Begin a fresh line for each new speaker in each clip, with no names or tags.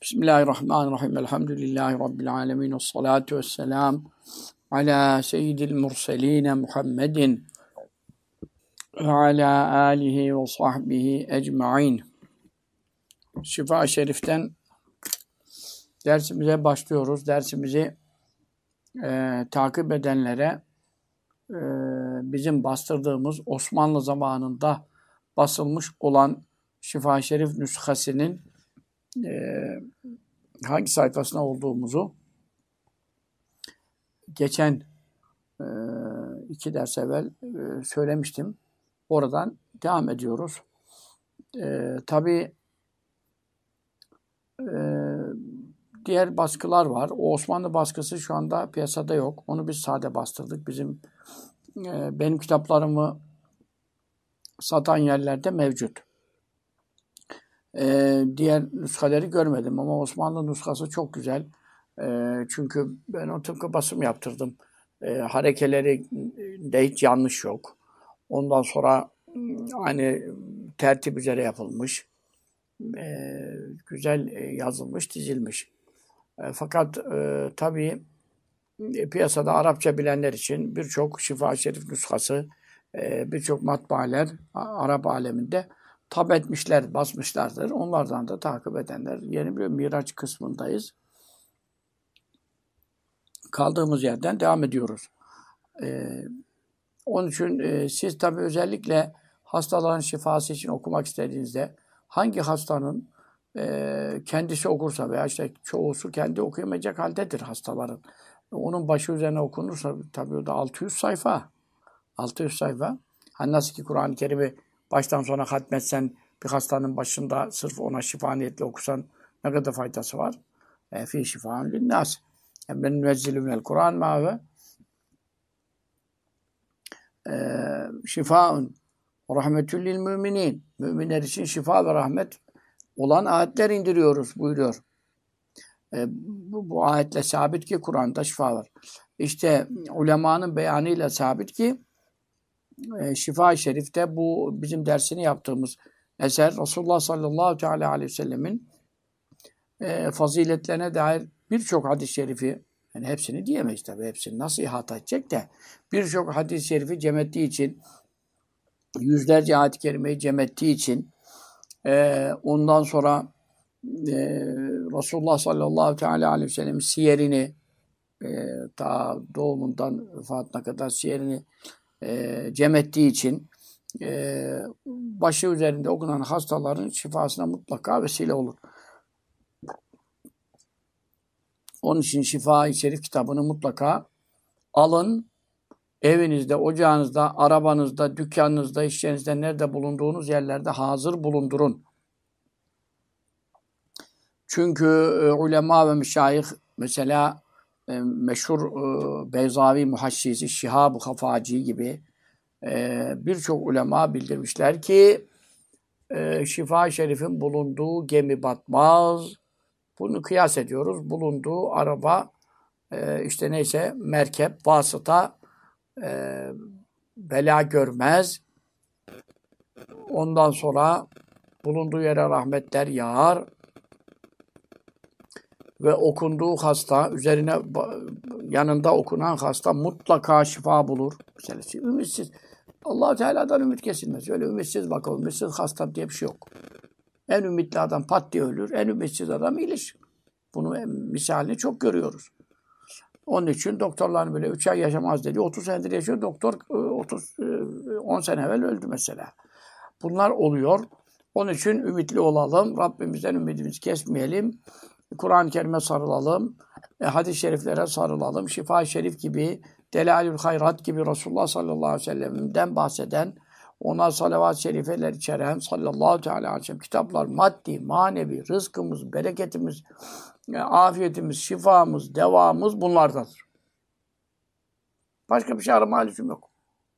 Bismillahirrahmanirrahim. Elhamdülillahi Rabbil alemin. Esselatu vesselam ala seyyidil murseline Muhammedin ve ala alihi ve sahbihi ecmain. Şifa-i Şerif'ten dersimize başlıyoruz. Dersimizi takip edenlere bizim bastırdığımız Osmanlı zamanında basılmış olan Şifa-i Şerif nüshasının hangi sayfasında olduğumuzu geçen 2 ders evvel söylemiştim. Oradan devam ediyoruz. Tabii diğer baskılar var. O Osmanlı baskısı şu anda piyasada yok. Onu biz sade bastırdık. Benim kitaplarımı satan yerlerde mevcut. Diğer nüshaları görmedim ama Osmanlı nüshası çok güzel. Çünkü ben o tıpkı basım yaptırdım. Harekeleri de hiç yanlış yok. Ondan sonra hani tertip üzere yapılmış. Güzel yazılmış, dizilmiş. Fakat tabii piyasada Arapça bilenler için birçok Şifa-i Şerif nüshası, birçok matbaaler Arap aleminde tab etmişler, basmışlardır. Onlardan da takip edenler. Yeni bir Miraç kısmındayız. Kaldığımız yerden devam ediyoruz. Onun için siz tabii özellikle hastaların şifası için okumak istediğinizde hangi hastanın kendisi okursa veya işte çoğusu kendi okuyamayacak haldedir hastaların. Onun başı üzerine okunursa tabii o da 600 sayfa. 600 sayfa. Hani nasıl ki Kur'an-ı Kerim'i baştan sona hatmetsen bir hastanın başında sırf ona şifa niyetle okusan ne kadar faydası var? Fî şifâun linnâs. Ben münezzilü minel Kur'an mâve şifâun rahmetül lil müminin. Müminler için şifa ve rahmet olan ayetler indiriyoruz buyuruyor. Bu ayetle sabit ki Kur'an'da şifa var. İşte ulemanın beyanıyla sabit ki Şifa-i Şerif'te bu bizim dersini yaptığımız eser Resulullah sallallahu aleyhi ve sellemin faziletlerine dair birçok hadis-i şerifi, yani hepsini diyemeyiz tabii, hepsini nasıl ihata edecek de birçok hadis-i şerifi cem ettiği için, yüzlerce ayet-i kerimeyi cem ettiği için ondan sonra Resulullah sallallahu aleyhi ve sellemin siyerini ta doğumundan vefatına kadar siyerini cem ettiği için başı üzerinde okunan hastaların şifasına mutlaka vesile olur. Onun için Şifa-i Şerif kitabını mutlaka alın. Evinizde, ocağınızda, arabanızda, dükkanınızda, iş yerinizde, nerede bulunduğunuz yerlerde hazır bulundurun. Çünkü ulema ve meşayih mesela meşhur Beyzavi Muhaşşisi, Şihab-ı Hafaci gibi birçok ulema bildirmişler ki Şifa-i Şerif'in bulunduğu gemi batmaz. Bunu kıyas ediyoruz. Bulunduğu araba, işte neyse merkep, vasıta bela görmez. Ondan sonra bulunduğu yere rahmetler yağar. Ve okunduğu hasta, üzerine yanında okunan hasta mutlaka şifa bulur. Mesela ümitsiz. Allah-u Teala'dan ümit kesilmez. Öyle ümitsiz bakalım. Ümitsiz hasta diye bir şey yok. En ümitli adam pat diye ölür. En ümitsiz adam iyileşir. Bunun misalini çok görüyoruz. Onun için doktorların böyle 3 ay yaşamaz dedi. 30 senedir yaşıyor. Doktor 10 sene evvel öldü mesela. Bunlar oluyor. Onun için ümitli olalım. Rabbimizden ümidimizi kesmeyelim. Kur'an-ı Kerim'e sarılalım. Hadis-i şeriflere sarılalım. Şifa-i Şerif gibi, Delalül Hayrat gibi Resulullah sallallahu aleyhi ve sellem'den bahseden, ona salavat-ı şerifeler içeren sallallahu aleyhi ve sellem kitaplar maddi, manevi, rızkımız, bereketimiz, afiyetimiz, şifamız, devamız bunlardadır. Başka bir şey arama lüzum yok.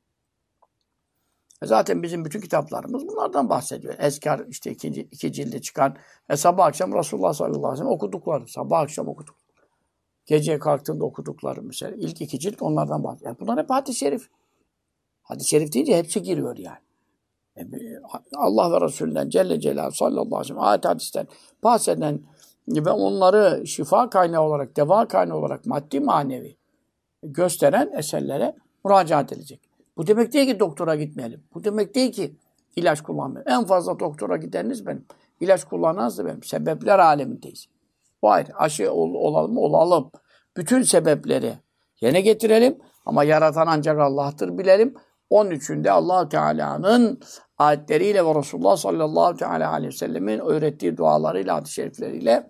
Zaten bizim bütün kitaplarımız bunlardan bahsediyor. Eskar işte iki cilde çıkan sabah akşam Resulullah sallallahu aleyhi ve sellem okudukları. Sabah akşam okuduk. Geceye kalktığında okudukları mesela. İlk 2 cilt onlardan bahsediyor. Yani bunlar hep hadis-i şerif. Hadis-i şerif deyince hepsi giriyor yani. Allah ve Resulünden Celle Celaluhu sallallahu aleyhi ve sellem ayet hadisten bahseden ve onları şifa kaynağı olarak, deva kaynağı olarak maddi manevi gösteren eserlere müracaat edilecek. Bu demek değil ki doktora gitmeyelim. Bu demek değil ki ilaç kullanmayalım. En fazla doktora gideniniz benim. İlaç kullananız da benim. Sebepler alemindeyiz. Bu ayrı. Aşı olalım mı? Olalım. Bütün sebepleri yerine getirelim. Ama yaratan ancak Allah'tır bilelim. Onun için de Allah Teala'nın ayetleriyle ve Resulullah sallallahu teala aleyhi ve sellemin öğrettiği dualarıyla, hadis-i şerifleriyle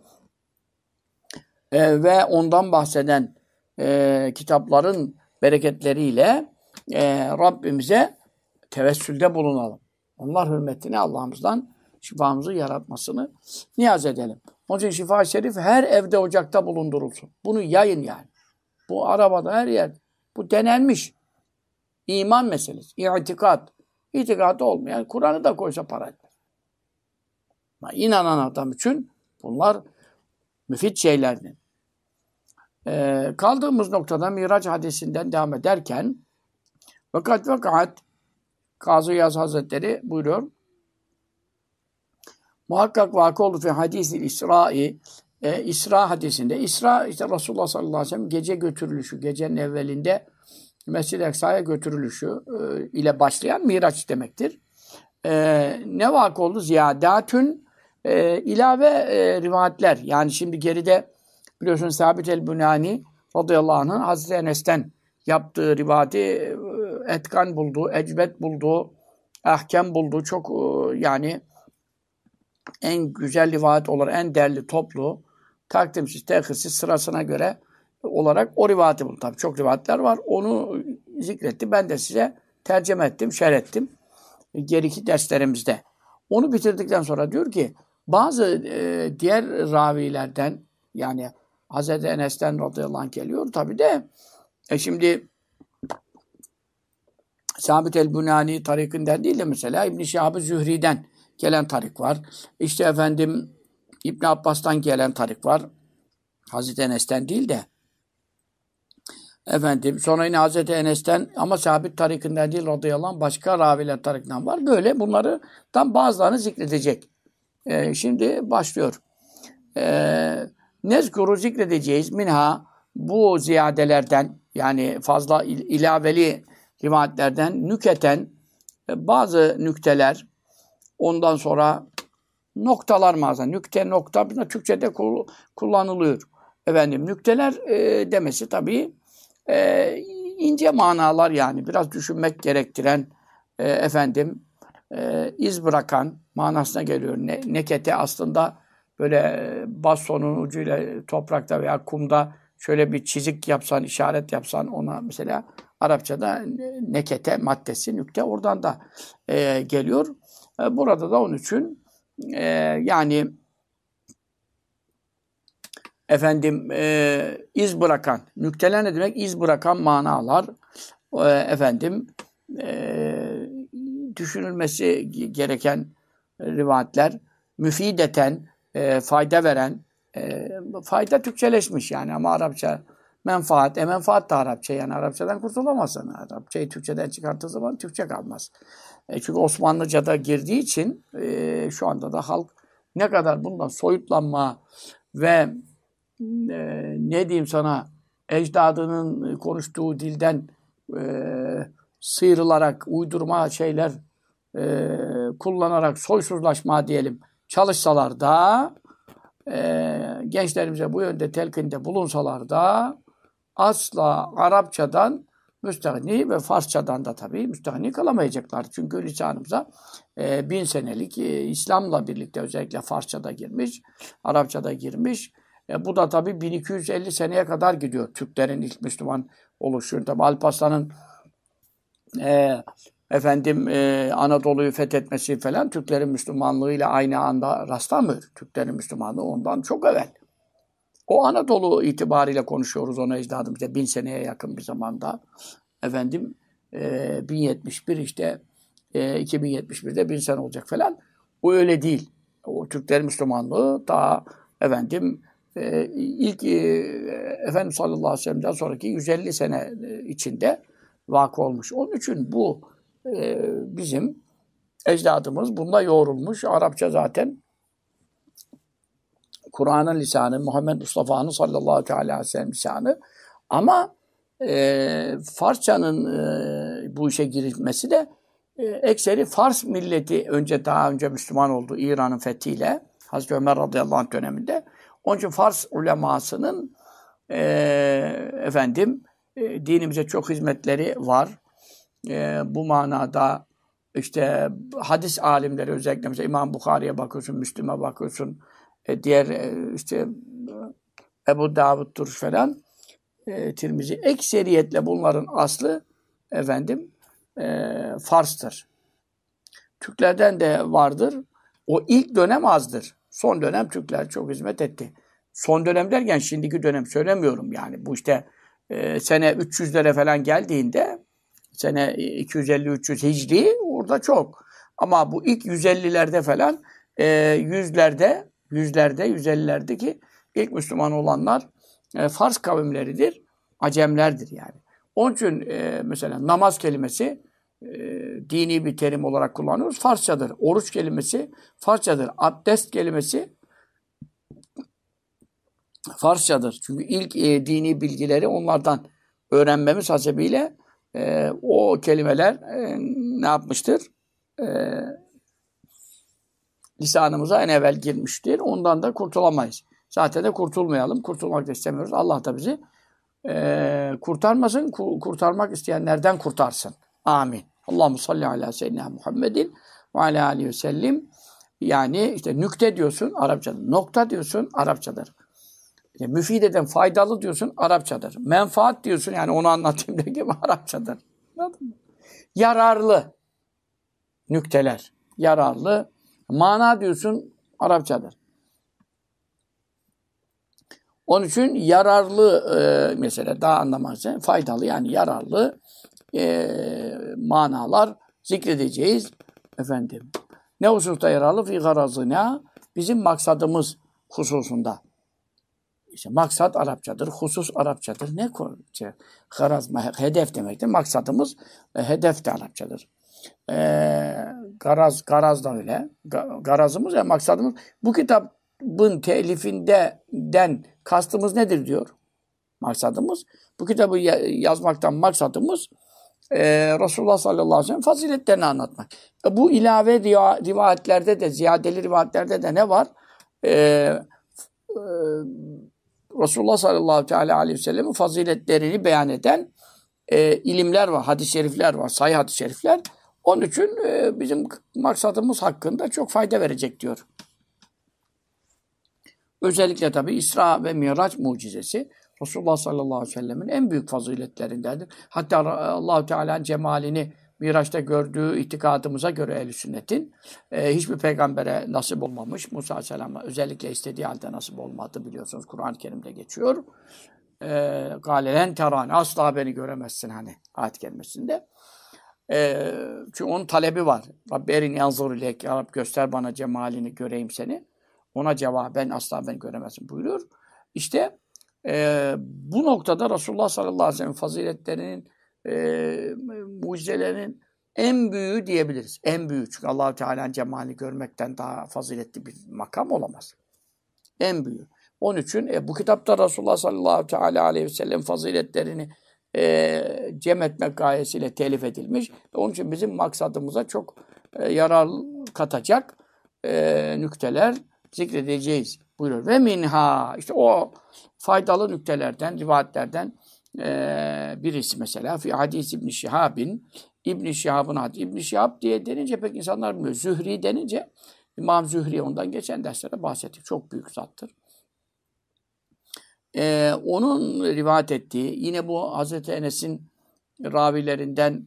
ve ondan bahseden kitapların bereketleriyle Rabbimize tevessülde bulunalım. Onlar hürmetine Allah'ımızdan şifamızı yaratmasını niyaz edelim. Onun için şifa-i şerif her evde, ocakta bulundurulsun. Bunu yayın yani. Bu arabada, her yer. Bu denenmiş. İman meselesi. İtikat. İtikadı olmayan Kur'an'ı da koysa para etmez. Ama inanan adam için bunlar müfit şeylerdir. Kaldığımız noktada Miraç hadisinden devam ederken vakat Kazı Yaz Hazretleri buyuruyor. Muhakkak vakı oldu fi hadis-i İsra'i İsra hadisinde. İsra işte Resulullah sallallahu aleyhi ve sellem gece götürülüşü, gecenin evvelinde Mescid-i Aksa'ya götürülüşü ile başlayan Miraç demektir. Ne vakı oldu? Ziyadatün ilave rivayetler. Yani şimdi geride biliyorsun Sabit el-Bunani radıyallahu anh'ın Hazreti Enes'ten yaptığı rivayeti etkan bulduğu, ecbet bulduğu, ahkem bulduğu çok yani en güzel rivayet olarak en değerli toplu, takdimsiz, tehirsiz sırasına göre olarak o rivayeti buldu. Tabii çok rivayetler var. Onu zikretti. Ben de size tercüme ettim, şerh ettim. Geriki derslerimizde. Onu bitirdikten sonra diyor ki bazı diğer ravilerden yani Hazreti Enes'ten radıyallahu anh geliyor. Tabii de şimdi Sabit el-Bunani tarikinden değil de mesela İbn-i Şihab-ı Zühri'den gelen tarik var. İşte efendim İbn Abbas'tan gelen tarik var. Hazreti Enes'ten değil de efendim sonra yine Hazreti Enes'ten ama Sabit tarikinden değil radıyallahu anh başka raviler tarikinden var. Böyle bunlardan bazılarını zikredecek. Şimdi başlıyor. Nezkuru zikredeceğiz minha bu ziyadelerden yani fazla ilaveli rivayetlerden nüketen bazı nükteler ondan sonra noktalar bazen. Nükte, nokta Türkçe'de kullanılıyor. Efendim nükteler demesi tabii ince manalar yani biraz düşünmek gerektiren iz bırakan manasına geliyor. Nekete aslında böyle bastonun ucuyla toprakta veya kumda şöyle bir çizik yapsan, işaret yapsan ona mesela Arapçada nekete maddesi, nükte oradan da geliyor. Burada da onun için yani iz bırakan, nükteler ne demek? İz bırakan manalar düşünülmesi gereken rivayetler, müfideten fayda veren, fayda Türkçeleşmiş yani ama Arapça menfaat, menfaat da Arapça yani Arapçadan kurtulamazsın. Arapçayı Türkçeden çıkarttığı zaman Türkçe kalmaz. Çünkü Osmanlıca'da girdiği için şu anda da halk ne kadar bundan soyutlanma ve ne diyeyim sana ecdadının konuştuğu dilden sıyrılarak uydurma şeyler kullanarak soysuzlaşma diyelim çalışsalar da gençlerimize bu yönde telkinde bulunsalar da asla Arapçadan müstahni ve Farsçadan da tabii müstahni kalamayacaklar. Çünkü lisanımıza 1000 senelik İslam'la birlikte özellikle Farsçada girmiş, Arapçada girmiş. Bu da tabii 1250 seneye kadar gidiyor. Türklerin ilk Müslüman oluşu. Tabii Alparslan'ın Anadolu'yu fethetmesi falan Türklerin Müslümanlığıyla aynı anda rastlamıyor. Türklerin Müslümanlığı ondan çok evvel. O Anadolu itibariyle konuşuyoruz onu ecdadımızda 1000 seneye yakın bir zamanda. 1071 işte 2071'de 1000 sene olacak falan. O öyle değil. O Türklerin Müslümanlığı daha ilk Efendimiz sallallahu aleyhi ve sellem'den sonraki 150 sene içinde vakı olmuş. Onun için bu bizim ecdadımız bununla yoğrulmuş. Arapça zaten Kur'an'ın lisanı, Muhammed Mustafa'nın sallallahu aleyhi ve sellem lisanı. Ama Farsçanın bu işe girmesi de ekseri Fars milleti daha önce Müslüman oldu İran'ın fethiyle. Hazreti Ömer radıyallahu anh döneminde. Onun için Fars ulemasının dinimize çok hizmetleri var. Bu manada işte hadis alimleri özellikle mesela İmam Bukhari'ye bakıyorsun, Müslim'e bakıyorsun, diğer Ebu Davud'dur falan, Tirmizi. Ekseriyetle bunların aslı Fars'tır. Türklerden de vardır. O ilk dönem azdır. Son dönem Türkler çok hizmet etti. Son dönem derken şimdiki dönem söylemiyorum yani. Bu işte sene 300'lere falan geldiğinde sene 250-300 Hicri orada çok. Ama bu ilk 150'lerde falan yüzlerde 150'lerdeki ilk Müslüman olanlar Fars kavimleridir. Acemlerdir yani. Onun için mesela namaz kelimesi dini bir terim olarak kullanıyoruz. Farsçadır. Oruç kelimesi Farsçadır. Abdest kelimesi Farsçadır. Çünkü ilk dini bilgileri onlardan öğrenmemiz hasebiyle o kelimeler ne yapmıştır? Lisanımıza en evvel girmiştir. Ondan da kurtulamayız. Zaten de kurtulmayalım. Kurtulmak da istemiyoruz. Allah da bizi kurtarmasın. Kurtarmak isteyenlerden kurtarsın. Amin. Allahu salli ala seyyidina Muhammedin ve ala aleyhi ve sellem. Yani işte nükte diyorsun Arapçadır. Nokta diyorsun Arapçadır. İşte müfid eden, faydalı diyorsun Arapçadır. Menfaat diyorsun yani onu anlatayım da gibi Arapçadır. Anladın mı? Yararlı nükteler. Yararlı. Mana diyorsun Arapçadır. Onun için yararlı mesela daha anlamazsa faydalı yani yararlı manalar zikredeceğiz efendim. Ne hususta yararlı? Fi garazına bizim maksadımız hususunda. İşte maksat Arapçadır, husus Arapçadır. Ne garaz hedef demektir. Maksadımız hedef de Arapçadır. Garaz da öyle. Garazımız ya maksadımız. Bu kitabın telifinden kastımız nedir diyor. Maksadımız. Bu kitabı yazmaktan maksadımız Resulullah sallallahu aleyhi ve sellem faziletlerini anlatmak. Bu ilave rivayetlerde de, ziyadeli rivayetlerde de ne var? Resulullah sallallahu aleyhi ve sellem'in faziletlerini beyan eden ilimler var, hadis-i şerifler var, sahih hadis-i şerifler. Onun için bizim maksadımız hakkında çok fayda verecek diyor. Özellikle tabi İsra ve Miraç mucizesi Resulullah sallallahu aleyhi ve sellem'in en büyük faziletlerindendir. Hatta Allah-u Teala'nın cemalini Miraç'ta gördüğü itikadımıza göre ehl-i sünnetin hiçbir peygambere nasip olmamış. Musa aleyhisselam'a özellikle istediği halde nasip olmadı biliyorsunuz. Kur'an-ı Kerim'de geçiyor. Galelen terani asla beni göremezsin hani ayet kelimesinde. Çünkü onun talebi var. Rabbi erin yanzur ilek. Ya Rabbi göster bana cemalini göreyim seni. Ona cevaben asla beni göremezsin buyuruyor. İşte bu noktada Resulullah sallallahu aleyhi ve sellem faziletlerinin mucizelerinin en büyüğü diyebiliriz. En büyüğü. Çünkü Allah-u Teala'nın cemalini görmekten daha faziletli bir makam olamaz. En büyüğü. Onun için bu kitapta Resulullah sallallahu aleyhi ve sellem faziletlerini cem etmek gayesiyle telif edilmiş. Onun için bizim maksadımıza çok yarar katacak nükteler zikredeceğiz buyuruyor. Ve minha işte o faydalı nüktelerden, rivayetlerden birisi mesela fi hadis İbn Şihab'in İbn Şihab'ın hadisi. İbn Şihab diye denince pek insanlar bilmiyor. Zühri denince İmam Zühri ondan geçen derslerde bahsettik. Çok büyük zattır. Onun rivayet ettiği yine bu Hazreti Enes'in ravilerinden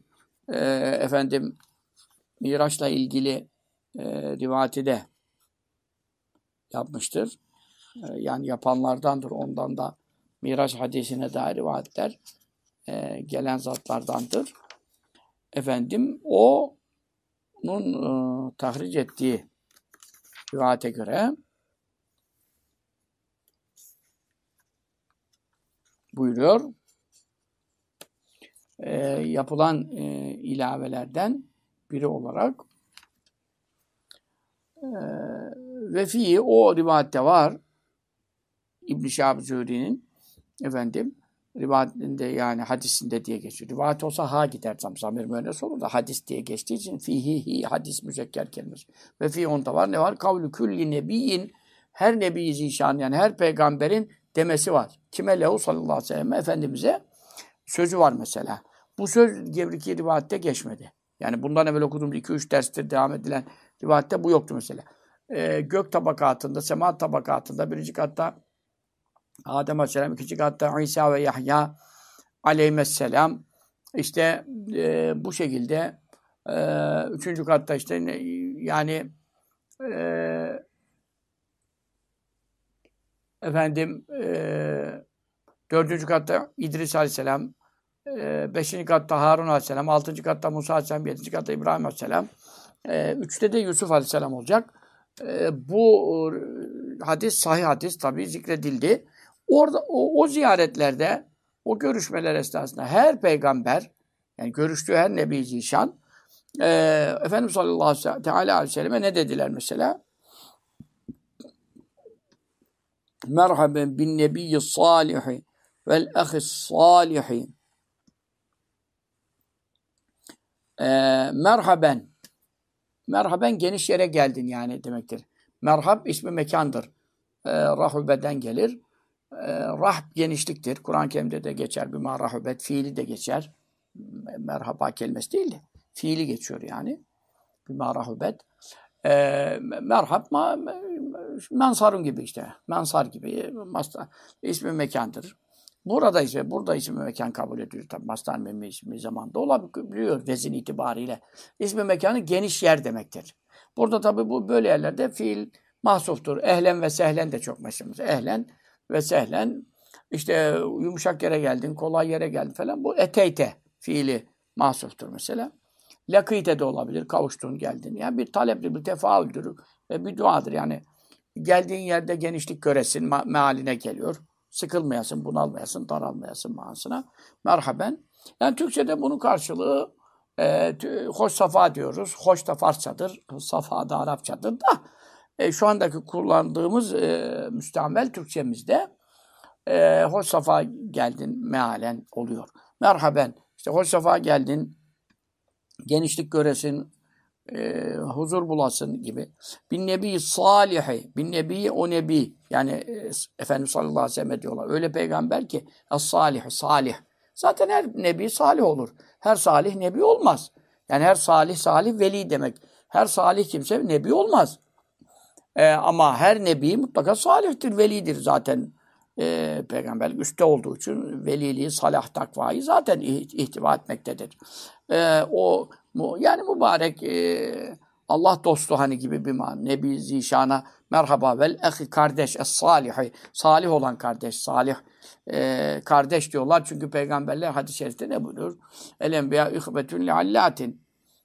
Miraç'la ilgili rivayeti de yapmıştır. Yani yapanlardandır. Ondan da Miraç hadisine dair rivayetler gelen zatlardandır. Onun tahric ettiği rivayete göre buyuruyor. Yapılan ilavelerden biri olarak ve fihi o rivayette var. İbn-i Şihab Zuhri'nin efendim rivayetinde yani hadisinde diye geçiyor. Rivayet olsa ha gider zamir müennes olur da hadis diye geçtiği için fihi hadis müzekker kelimesi. Ve fi onda var ne var? Kavlu külli nebiyin her nebi zişan yani her peygamberin demesi var. Kime lehu sallallahu aleyhi ve sellem Efendimiz'e sözü var mesela. Bu söz Gevriki rivayette geçmedi. Yani bundan evvel okuduğumuz 2-3 derste devam edilen rivayette bu yoktu mesela. Gök tabakatında, sema tabakatında birinci katta Adem Aleyhisselam, ikinci katta İsa ve Yahya Aleyhisselam işte bu şekilde üçüncü katta işte yani efendim dördüncü katta İdris Aleyhisselam, beşinci katta Harun Aleyhisselam, altıncı katta Musa Aleyhisselam, yedinci katta İbrahim Aleyhisselam, üçte de Yusuf Aleyhisselam olacak. Bu hadis, sahih hadis tabii zikredildi. Orada o ziyaretlerde, o görüşmeler esnasında her peygamber, yani görüştüğü her Nebi Zişan, Efendimiz sallallahu aleyhi ve selleme ne dediler mesela? Merhaben bin nebiyyi salihi vel ahis salihi. Merhaben. Merhaben geniş yere geldin yani demektir. Merhab ismi mekandır. Rahubeden gelir. Rahb genişliktir. Kur'an-ı Kerim'de de geçer. Bima rahubet fiili de geçer. Merhaba kelimesi değil de fiili geçiyor yani. Bima rahubet. Merhab mensarun gibi işte. Mensar gibi. İsmi mekandır. Burada ismi mekan kabul ediyor. Tabi mastar memmi ismi zamanda olabiliyor vezin itibariyle. İsmi mekanı geniş yer demektir. Burada tabi bu böyle yerlerde fiil mahsuftur. Ehlen ve sehlen de çok meşhurumuz. Ehlen ve sehlen işte yumuşak yere geldin, kolay yere geldin falan. Bu eteyte fiili mahsuftur mesela. Lakite de olabilir. Kavuştun, geldin. Yani bir talepli, bir tefaüldür. Bir duadır yani. Geldiğin yerde genişlik göresin mealine geliyor. Sıkılmayasın, bunalmayasın, daralmayasın manasına. Merhaben. Yani Türkçe'de bunun karşılığı hoş safa diyoruz. Hoş da Farsçadır. Safa da Arapçadır da şu andaki kullandığımız müstamel Türkçemizde hoş safa geldin mealen oluyor. Merhaben. İşte hoş safa geldin, genişlik göresin, huzur bulasın gibi. Bin nebi salihi, bin nebi o nebi. Yani Efendimiz sallallahu aleyhi ve sellem diyorlar. Öyle peygamber ki as-salih, salih. Zaten her nebi salih olur. Her salih nebi olmaz. Yani her salih veli demek. Her salih kimse nebi olmaz. Ama her nebi mutlaka salihtir, velidir zaten. Peygamberlik üstte olduğu için veliliği, salah, takvayı zaten ihtiva etmektedir. Yani mübarek Allah dostu hani gibi bir man. Nebi Zişan'a merhaba vel ahi kardeş es-salihi. Salih olan kardeş, salih kardeş diyorlar. Çünkü peygamberler hadis-i şerifte ne buyuruyor? El enbiya ihbetun liallatin.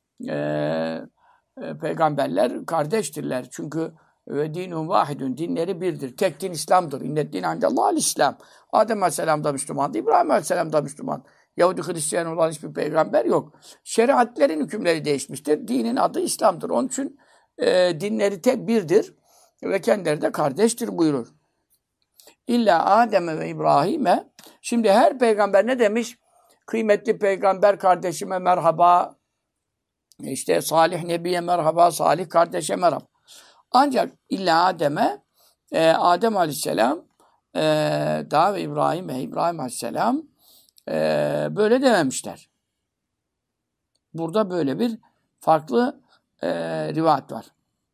Peygamberler kardeştirler. Çünkü ve dinun vahidun. Dinleri birdir. Tek din İslam'dır. İnnet din indellâhil İslam. Adem Aleyhisselam da Müslümandı. İbrahim Aleyhisselam da Müslüman. Yahudi Hristiyan olan hiçbir peygamber yok. Şeriatlerin hükümleri değişmiştir. Dinin adı İslam'dır. Onun için dinleri tek birdir ve kendileri de kardeştir buyurur. İlla Adem'e ve İbrahim'e. Şimdi her peygamber ne demiş? Kıymetli peygamber kardeşime merhaba. İşte salih nebiye merhaba, salih kardeşe merhaba. Ancak illa Adem'e Adem Aleyhisselam daha ve İbrahim Aleyhisselam böyle dememişler. Burada böyle bir farklı rivayet var.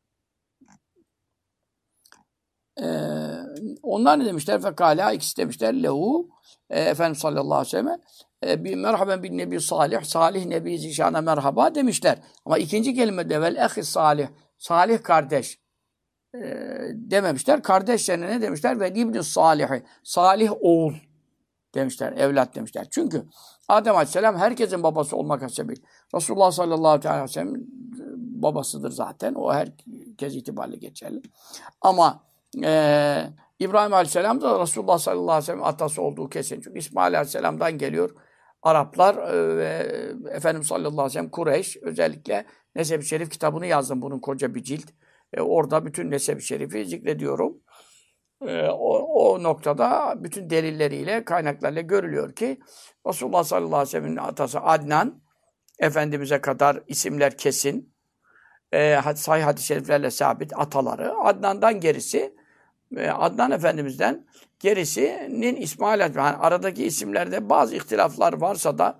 Onlar ne demişler? Fekala ikisi demişler. Lehu Efendimiz sallallahu aleyhi ve selleme bir merhaben bin nebi salih, salih nebi zişana merhaba demişler. Ama ikinci kelimede vel ahi salih, salih kardeş dememişler. Kardeşlerine ne demişler? Ve ibn salihi, salih oğul demişler, evlat demişler. Çünkü Adem Aleyhisselam herkesin babası olmak hasebiyle. Resulullah sallallahu aleyhi ve sellem babasıdır zaten. O herkes itibariyle geçerli. Ama İbrahim Aleyhisselam da Resulullah sallallahu aleyhi ve sellem atası olduğu kesin. Çünkü İsmail Aleyhisselam'dan geliyor. Araplar ve Efendimiz sallallahu aleyhi ve sellem Kureyş özellikle Neseb-i Şerif kitabını yazdım. Bunun koca bir cilt. Orada bütün Neseb-i Şerif'i zikrediyorum. O noktada bütün delilleriyle, kaynaklarla görülüyor ki Resulullah sallallahu aleyhi ve sellem'in atası Adnan, Efendimiz'e kadar isimler kesin, sahih hadis-i şeriflerle sabit ataları. Adnan'dan gerisi, Adnan Efendimiz'den gerisinin İsmail yani aradaki isimlerde bazı ihtilaflar varsa da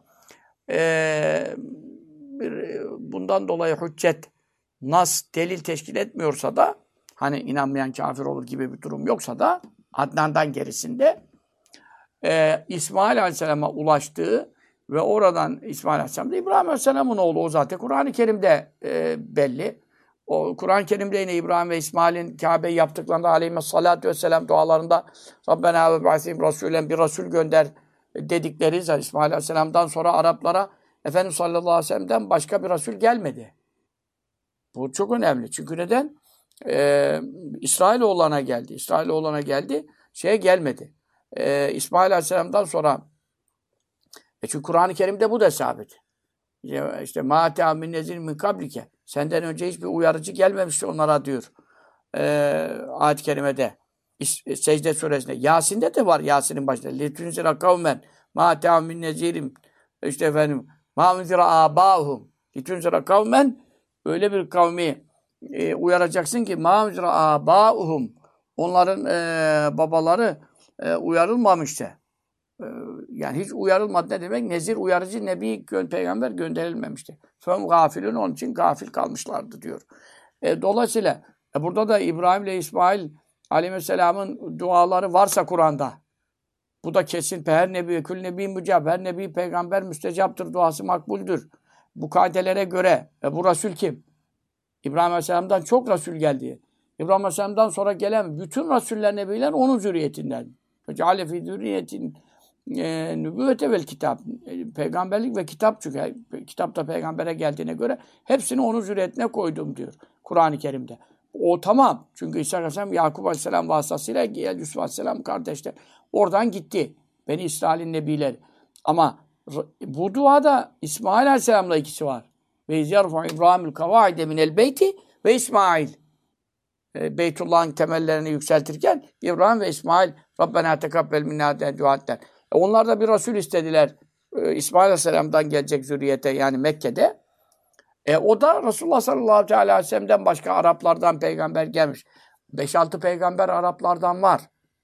bundan dolayı hüccet, nas, delil teşkil etmiyorsa da hani inanmayan kafir olur gibi bir durum yoksa da Adnan'dan gerisinde İsmail Aleyhisselam'a ulaştığı ve oradan İsmail Aleyhisselam da İbrahim Aleyhisselam'ın oğlu, o zaten Kur'an-ı Kerim'de belli. O Kur'an-ı Kerim'de yine İbrahim ve İsmail'in Kabe'yi yaptıklarında aleyhissalatu vesselam dualarında Rabbena ve ba'sihim rasûlen, bir Resul gönder dedikleri zaman İsmail Aleyhisselam'dan sonra Araplara Efendimiz sallallahu aleyhi ve sellem'den başka bir Resul gelmedi. Bu çok önemli. Çünkü neden? İsrailoğullarına geldi. İsrailoğullarına geldi. Şeye gelmedi. İsmail Aleyhisselam'dan sonra çünkü Kur'an-ı Kerim'de bu da sabit. İşte mâ teâ min nezîr min kablike. Senden önce hiçbir uyarıcı gelmemişti onlara diyor. Ayet-i kerimede. Secde suresinde. Yasin'de de var, Yasin'in başında. Litunzira kavmen mâ teâ min nezîrim. İşte efendim mâ unzira âbâhum. Litunzira kavmen, öyle bir kavmi uyaracaksın ki mâ unzira âbâhum. Onların babaları uyarılmamıştı. Yani hiç uyarılmadı ne demek? Nezir, uyarıcı, nebi, peygamber gönderilmemişti. Fem gafilun, onun için gafil kalmışlardı diyor. Dolayısıyla burada da İbrahim ile İsmail aleyhisselamın duaları varsa Kur'an'da, bu da kesin. Her nebi, kül nebi mücab, her nebi peygamber müstecaptır, duası makbuldür. Bu kaidelere göre bu Resul kim? İbrahim Aleyhisselam'dan çok Resul geldi. İbrahim Aleyhisselam'dan sonra gelen bütün Resuller, nebiler onun zürriyetinden. Ceale fî zürriyetin nübüvvete vel kitap. Peygamberlik ve kitap, çünkü kitapta peygambere geldiğine göre hepsini onun zürriyetine koydum diyor Kur'an-ı Kerim'de. O tamam. Çünkü İsa Aleyhisselam Yakup Aleyhisselam vasıtasıyla Yusuf Aleyhisselam kardeşler oradan gitti. Beni İsrail'in nebileri. Ama bu duada İsmail Aleyhisselam'la ikisi var. Ve izyarfu İbrahimül kavaide minel beyti ve İsmail. Beytullah'ın temellerini yükseltirken İbrahim ve İsmail Rabbena tekabbel minna duaatler. Onlar da bir Resul istediler. İsmail Aleyhisselam'dan gelecek zürriyete, yani Mekke'de. O da Resulullah sallallahu aleyhi ve sellem'den başka Araplardan peygamber gelmiş. 5-6 peygamber Araplardan var.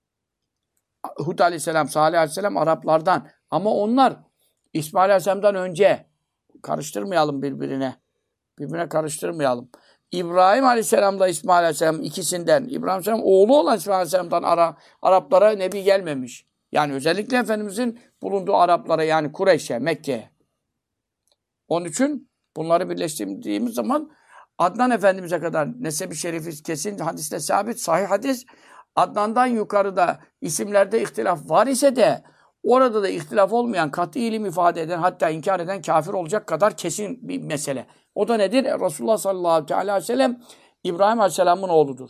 Hud Aleyhisselam, Salih Aleyhisselam Araplardan. Ama onlar İsmail Aleyhisselam'dan önce, karıştırmayalım birbirine. Birbirine karıştırmayalım. İbrahim Aleyhisselam'la İsmail Aleyhisselam ikisinden, İbrahim Aleyhisselam oğlu olan İsmail Aleyhisselam'dan Araplara nebi gelmemiş. Yani özellikle Efendimiz'in bulunduğu Araplara, yani Kureyş'e, Mekke'ye. Onun için bunları birleştirdiğimiz zaman Adnan Efendimiz'e kadar nesebi şerifi kesin, hadiste sabit, sahih hadis. Adnan'dan yukarıda isimlerde ihtilaf var ise de orada da ihtilaf olmayan, kat'i ilim ifade eden, hatta inkar eden kafir olacak kadar kesin bir mesele. O da nedir? Resulullah sallallahu aleyhi ve sellem İbrahim Aleyhisselam'ın oğludur.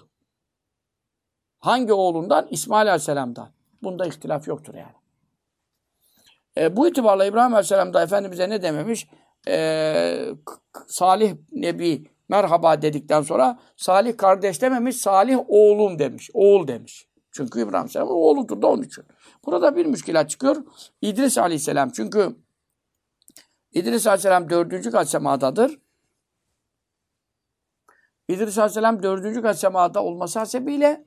Hangi oğlundan? İsmail Aleyhisselam'dan. Bunda ihtilaf yoktur yani. Bu itibarla İbrahim Aleyhisselam da Efendimiz'e ne dememiş? Salih Nebi merhaba dedikten sonra Salih kardeş dememiş, Salih oğlum demiş. Oğul demiş. Çünkü İbrahim Aleyhisselam'ın oğludur da onun için. Burada bir müşkilat çıkıyor. İdris Aleyhisselam. Çünkü İdris Aleyhisselam 4. kat semadadır. İdris Aleyhisselam 4. kat semada olması hasebiyle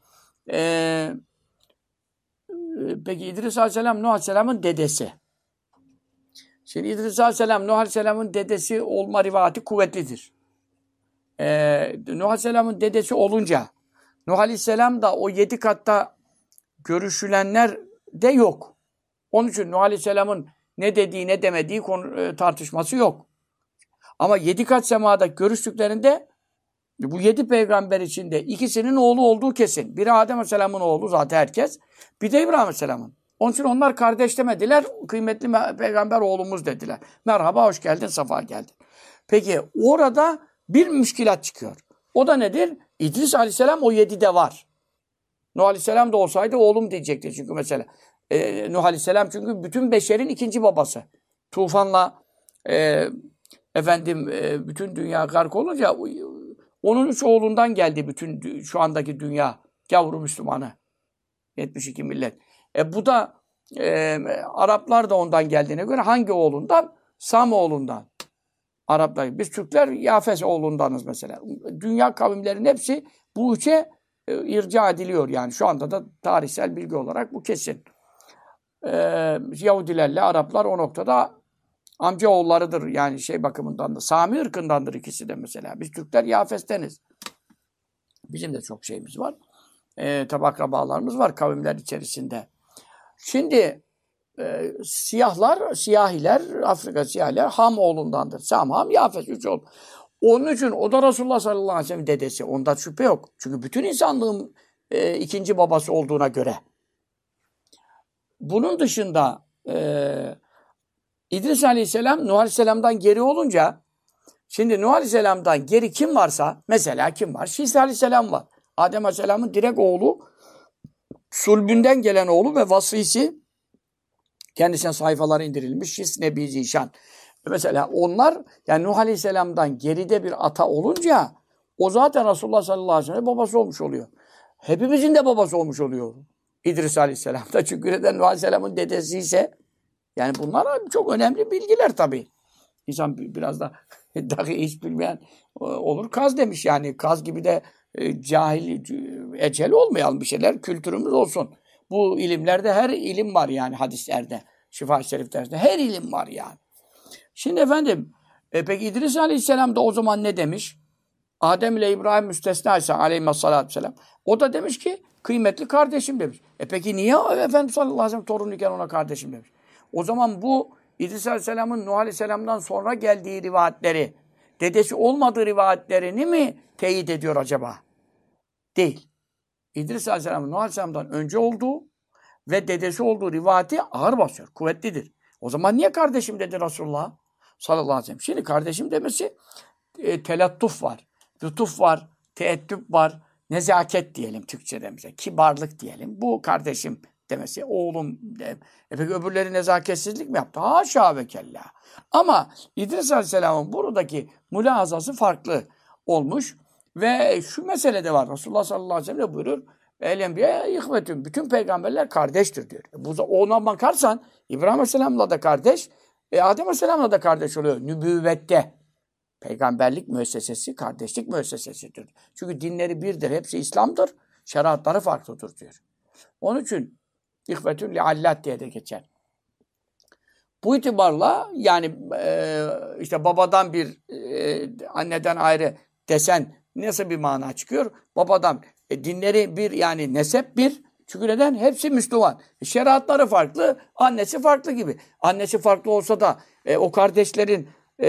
peki İdris Aleyhisselam Nuh Aleyhisselam'ın dedesi. Şimdi İdris Aleyhisselam Nuh Aleyhisselam'ın dedesi olma rivayeti kuvvetlidir. Nuh Aleyhisselam'ın dedesi olunca Nuh Aleyhisselam da o 7 katta görüşülenler de yok. Onun için Nuh Aleyhisselam'ın ne dediği ne demediği tartışması yok. Ama 7 kat semada görüştüklerinde bu 7 peygamber içinde ikisinin oğlu olduğu kesin. Biri Adem Aleyhisselam'ın oğlu, zaten herkes. Bir de İbrahim Aleyhisselam'ın. Onun için onlar kardeş demediler. Kıymetli peygamber oğlumuz dediler. Merhaba, hoş geldin, safa geldin. Peki orada bir müşkilat çıkıyor. O da nedir? İdris Aleyhisselam o 7'de var. Nuh Aleyhisselam da olsaydı oğlum diyecekti çünkü mesela. Nuh Aleyhisselam çünkü bütün beşerin ikinci babası. Tufanla bütün dünya gark olunca onun 3 oğlundan geldi bütün şu andaki dünya gavru Müslümanı. 72 millet. Bu da Araplar da ondan geldiğine göre hangi oğlundan? Sam oğlundan. Araplar. Biz Türkler Yafes oğlundanız mesela. Dünya kavimlerin hepsi bu üçe irca ediliyor yani. Şu anda da tarihsel bilgi olarak bu kesin. Yahudilerle Araplar o noktada amca oğullarıdır. Yani şey bakımından da. Sami ırkındandır ikisi de mesela. Biz Türkler Yafes'teniz. Bizim de çok şeyimiz var. Tabi akrabalarımız var kavimler içerisinde. Şimdi siyahiler, Afrika siyahiler Ham oğlundandır. Sam, Ham, Yafes, üç oğul. Onun için o da Resulullah sallallahu aleyhi ve sellem dedesi. Onda şüphe yok. Çünkü bütün insanlığın ikinci babası olduğuna göre. Bunun dışında İdris aleyhisselam Nuh aleyhisselamdan geri olunca şimdi Nuh aleyhisselamdan geri kim varsa mesela kim var? Şis aleyhisselam var. Adem aleyhisselamın direkt oğlu, sulbünden gelen oğlu ve vasisi, kendisine sayfaları indirilmiş Şis Nebi Zişan. Mesela onlar yani Nuh aleyhisselamdan geride bir ata olunca o zaten Resulullah sallallahu aleyhi ve sellem babası olmuş oluyor. Hepimizin de babası olmuş oluyor. İdris aleyhisselam da çünkü neden Nuh aleyhisselamın dedesi ise yani bunlar çok önemli bilgiler tabii. İnsan biraz da dahi hiç bilmeyen olur kaz demiş yani. Kaz gibi de cahil, ecel olmayalım bir şeyler. Kültürümüz olsun. Bu ilimlerde her ilim var yani hadislerde. Şifa-i Şeriflerde her ilim var yani. Şimdi efendim peki İdris Aleyhisselam da o zaman ne demiş? Adem ile İbrahim müstesna ise aleyhissalatü vesselam. O da demiş ki kıymetli kardeşim demiş. Peki niye Efendimiz sallallahu aleyhi ve sellem torunuyken ona kardeşim demiş? O zaman bu İdris Aleyhisselam'ın Nuh Aleyhisselam'dan sonra geldiği rivayetleri, dedesi olmadığı rivayetlerini mi teyit ediyor acaba? Değil. İdris Aleyhisselam'ın Nuh Aleyhisselam'dan önce olduğu ve dedesi olduğu rivayeti ağır basıyor, kuvvetlidir. O zaman niye kardeşim dedi Resulullah sallallahu aleyhi ve sellem? Şimdi kardeşim demesi telattuf var, lütuf var, teeddüp var, nezaket diyelim Türkçe'de mesela, kibarlık diyelim. Bu kardeşim demesi, oğlum de. Peki öbürleri nezaketsizlik mi yaptı? Haşa ve kella. Ama İdris Aleyhisselam'ın buradaki mülahazası farklı olmuş ve şu mesele de var. Resulullah sallallahu aleyhi ve sellem de buyurur. El enbiya ihvetün. Bütün peygamberler kardeştir diyor. Ona bakarsan İbrahim Aleyhisselam'la da kardeş, Adem Aleyhisselam'la da kardeş oluyor. Nübüvvette. Peygamberlik müessesesi, kardeşlik müessesesidir. Çünkü dinleri birdir. Hepsi İslam'dır. Şeriatları farklıdır diyor. Onun için İhvetün liallat diye de geçer. Bu itibarla yani işte babadan bir anneden ayrı desen nasıl bir mana çıkıyor? Babadan dinleri bir yani nesep bir. Çünkü neden? Hepsi Müslüman. Şeriatları farklı, annesi farklı gibi. Annesi farklı olsa da o kardeşlerin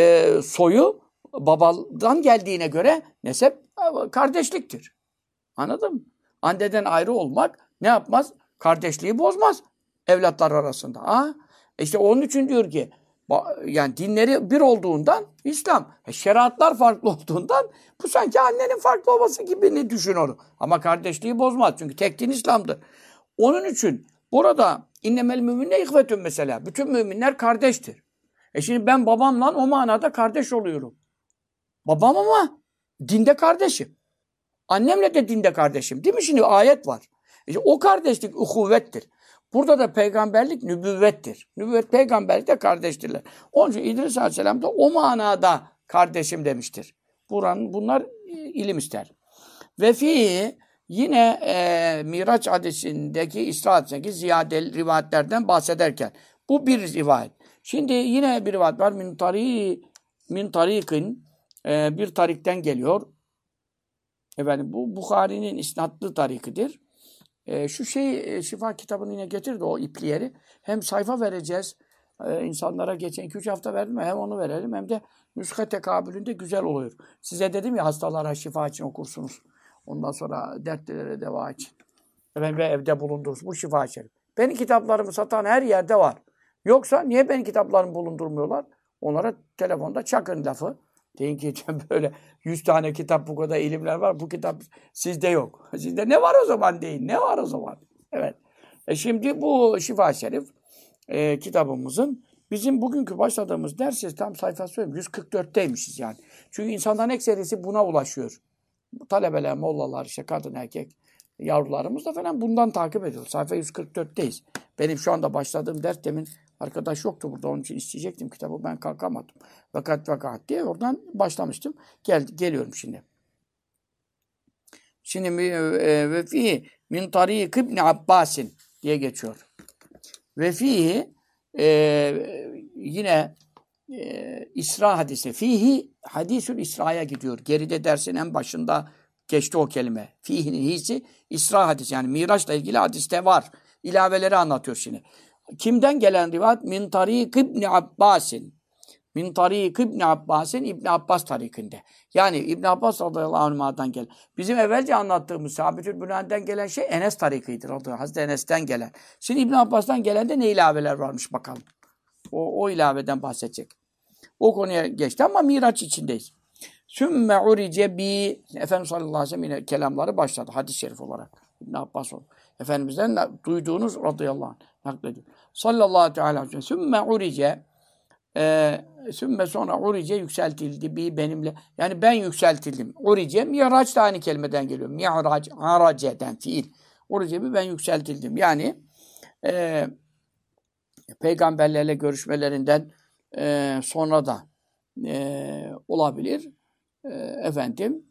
soyu babadan geldiğine göre nesep kardeşliktir. Anladın mı? Anneden ayrı olmak ne yapmaz? Kardeşliği bozmaz evlatlar arasında. İşte onun için diyor ki yani dinleri bir olduğundan İslam. Şeriatlar farklı olduğundan bu sanki annenin farklı babası gibi ne düşün onu. Ama kardeşliği bozmaz. Çünkü tek din İslam'dır. Onun için burada innemel müminne ihvetün mesela. Bütün müminler kardeştir. Şimdi ben babamla o manada kardeş oluyorum. Babam ama dinde kardeşim. Annemle de dinde kardeşim. Değil mi şimdi? Ayet var. İşte o kardeşlik uhuvvettir. Burada da peygamberlik nübüvvettir. Nübüvvet peygamberlik de kardeştirler. Onun için İdris Aleyhisselam da o manada kardeşim demiştir. Bunlar ilim ister. Ve fi yine Miraç hadisindeki İsra hadisindeki ziyade rivayetlerden bahsederken bu bir rivayet. Şimdi yine bir rivayet var. Min tarikin bir tarikten geliyor. Efendim bu Bukhari'nin isnatlı tarikidir. Şu şifa kitabını yine getirdi o ipli yeri. Hem sayfa vereceğiz. İnsanlara geçen 2-3 hafta verdim hem onu verelim hem de nüshe tekabülünde güzel oluyor. Size dedim ya hastalara şifa için okursunuz. Ondan sonra dertlilere deva için. Efendim ve evde bulundururuz. Bu şifa şerif. Benim kitaplarımı satan her yerde var. Yoksa niye benim kitaplarımı bulundurmuyorlar? Onlara telefonda çakın lafı. Deyin ki böyle 100 tane kitap bu kadar ilimler var. Bu kitap sizde yok. Sizde ne var o zaman deyin. Ne var o zaman? Evet. Şimdi bu Şifa Şerif kitabımızın bizim bugünkü başladığımız dersi tam sayfa söyleyeyim. 144'teymişiz yani. Çünkü insanların ekserisi buna ulaşıyor. Talebeler, mollalar, işte kadın, erkek yavrularımız da falan bundan takip ediyor. Sayfa 144'teyiz. Benim şu anda başladığım ders demin arkadaş yoktu burada. Onun için isteyecektim kitabı. Ben kalkamadım. Vakat diye oradan başlamıştım. Geliyorum şimdi. Şimdi ve fihi min tarik İbn Abbasin diye geçiyor. Ve fihi yine İsra hadisi. Fihi hadisül İsra'ya gidiyor. Geride dersin en başında geçti o kelime. Fihi'nin hisi İsra hadisi. Yani Miraç'la ilgili hadiste var. İlaveleri anlatıyor şimdi. Kimden gelen rivayet? Min tarik İbn Abbasin. Min tarik İbn Abbas'in İbn Abbas tarikinde. Yani İbn Abbas radıyallahu anh'dan gelen. Bizim evvelce anlattığımız Sabitül Bünan'dan gelen şey Enes tarikidir. Hazreti Enes'ten gelen. Şimdi İbn Abbas'tan gelen de ne ilaveler varmış bakalım. O ilaveden bahsedecek. O konuya geçti ama Miraç içindeyiz. Sümme urice bi Efendimiz sallallahu aleyhi ve sellem yine kelamları başladı. Hadis-i şerif olarak. İbn Abbas oldu. Efendimiz'den duyduğunuz radıyallahu anh naklediyor. Sallallahu aleyhi ve sellem. Sümme urice sümme sonra urice yükseltildi bi benimle. Yani ben yükseltildim. Urice mi'raç da aynı kelimeden geliyor. Mi'raç, arace'den fiil. Urice bi ben yükseltildim. Yani peygamberlerle görüşmelerinden sonra da olabilir. Efendim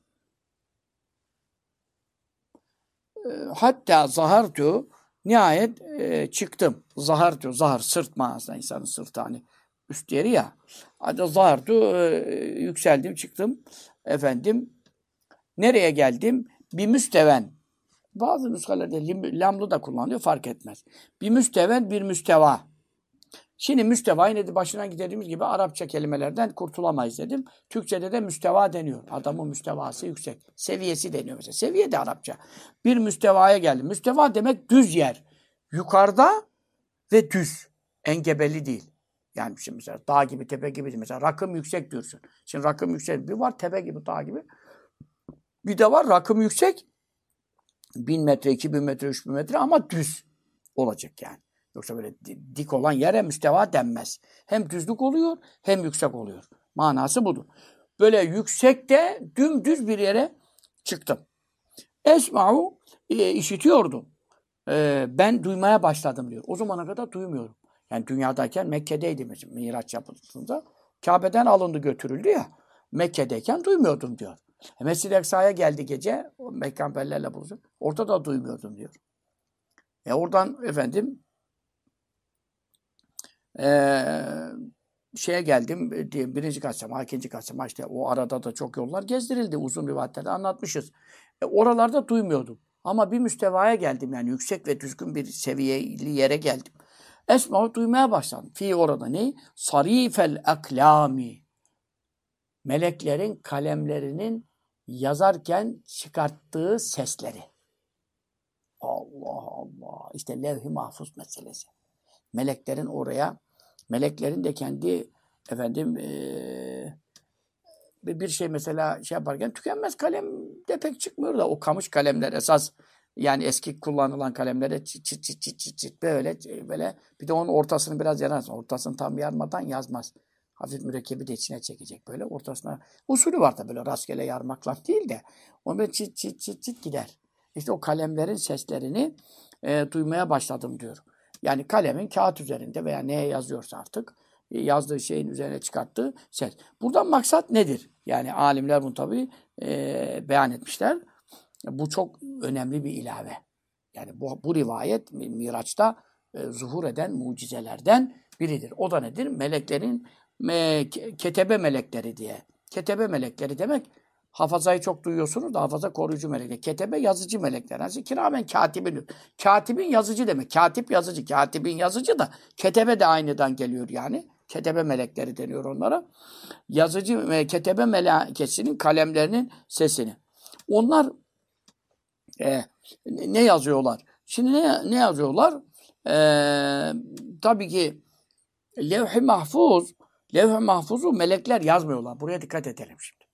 hatta zahartu nihayet çıktım. Zahartu, zahar sırt manasında insanın sırtı hani üst yeri ya. Hatta zahartu yükseldim, çıktım. Efendim nereye geldim? Bir müsteven. Bazı nüshelerde lamlı da kullanılıyor fark etmez. Bir müsteven, bir müsteva. Şimdi müsteva yine de başından gideriğimiz gibi Arapça kelimelerden kurtulamayız dedim. Türkçede de müsteva deniyor. Adamın müstevası yüksek. Seviyesi deniyor mesela. Seviye de Arapça. Bir müstevaya geldim. Müsteva demek düz yer. Yukarıda ve düz. Engebeli değil. Yani şimdi mesela dağ gibi, tepe gibi değil. Mesela rakım yüksek diyorsun. Şimdi rakım yüksek. Bir var tepe gibi, dağ gibi. Bir de var rakım yüksek. 1000 metre, 2000 metre, 3000 metre ama düz olacak yani. Yoksa böyle dik olan yere müsteva denmez. Hem düzlük oluyor hem yüksek oluyor. Manası budur. Böyle yüksekte dümdüz bir yere çıktım. Esma'u işitiyordum. Ben duymaya başladım diyor. O zamana kadar duymuyorum. Yani dünyadayken Mekke'deydim mesela Miraç yapıldığında. Kabe'den alındı götürüldü ya. Mekke'deyken duymuyordum diyor. Mescid-i Aksa'ya geldi gece. Peygamberlerle buluştu. Orada da duymuyordum diyor. Oradan efendim şeye geldim, birinci kaçama, ikinci kaçama işte o arada da çok yollar gezdirildi. Uzun rivayetlerde anlatmışız. Oralarda duymuyordum. Ama bir müstevaya geldim yani yüksek ve düzgün bir seviyeli yere geldim. Esma'u duymaya başladım. Fi orada ne? Sarifel aklami. Meleklerin kalemlerinin yazarken çıkarttığı sesleri. Allah Allah. İşte levh-i mahfuz meselesi. Meleklerin oraya, meleklerin de kendi efendim bir şey mesela şey yaparken tükenmez kalem de pek çıkmıyor da o kamış kalemler esas yani eski kullanılan kalemlere çıt böyle bir de onun ortasını biraz yararsın. Ortasını tam yarmadan yazmaz. Hafif mürekkebi de içine çekecek böyle. Ortasına usulü var da böyle rastgele yarmakla değil de onu böyle çıt gider. İşte o kalemlerin seslerini duymaya başladım diyor. Yani kalemin kağıt üzerinde veya neye yazıyorsa artık yazdığı şeyin üzerine çıkarttığı ses. Buradan maksat nedir? Yani alimler bunu tabii beyan etmişler. Bu çok önemli bir ilave. Yani bu rivayet Miraç'ta zuhur eden mucizelerden biridir. O da nedir? Meleklerin ketebe melekleri diye. Ketebe melekleri demek hafazayı çok duyuyorsunuz da hafaza koruyucu melekler. Ketebe yazıcı melekler. Yani kiramen katibin. Katibin yazıcı demek. Katip yazıcı. Katibin yazıcı da ketebe de aynıdan geliyor yani. Ketebe melekleri deniyor onlara. Yazıcı ketebe melekesinin kalemlerinin sesini. Onlar ne yazıyorlar? Şimdi ne yazıyorlar? Tabii ki levh-i mahfuzu melekler yazmıyorlar. Buraya dikkat edelim şimdi.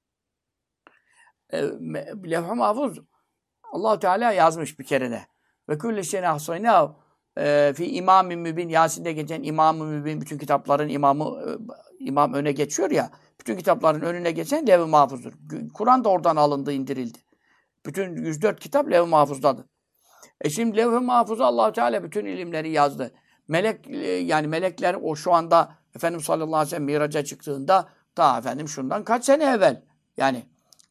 Levh-i mahfuz Allah Teala yazmış bir kere de. Ve kulli şeyin ahsayna fi imamin mübin. Yasin'de geçen İmam-ı Mübin bütün kitapların imam öne geçiyor ya. Bütün kitapların önüne geçen levh-i mahfuzdur. Kur'an da oradan alındı, indirildi. Bütün 104 kitap Levh-i Mahfuz'dadır. Şimdi Levh-i Mahfuz'a Allah Teala bütün ilimleri yazdı. Yani melekler o şu anda Efendimiz sallallahu aleyhi ve sellem miraca çıktığında daha efendim şundan kaç sene evvel yani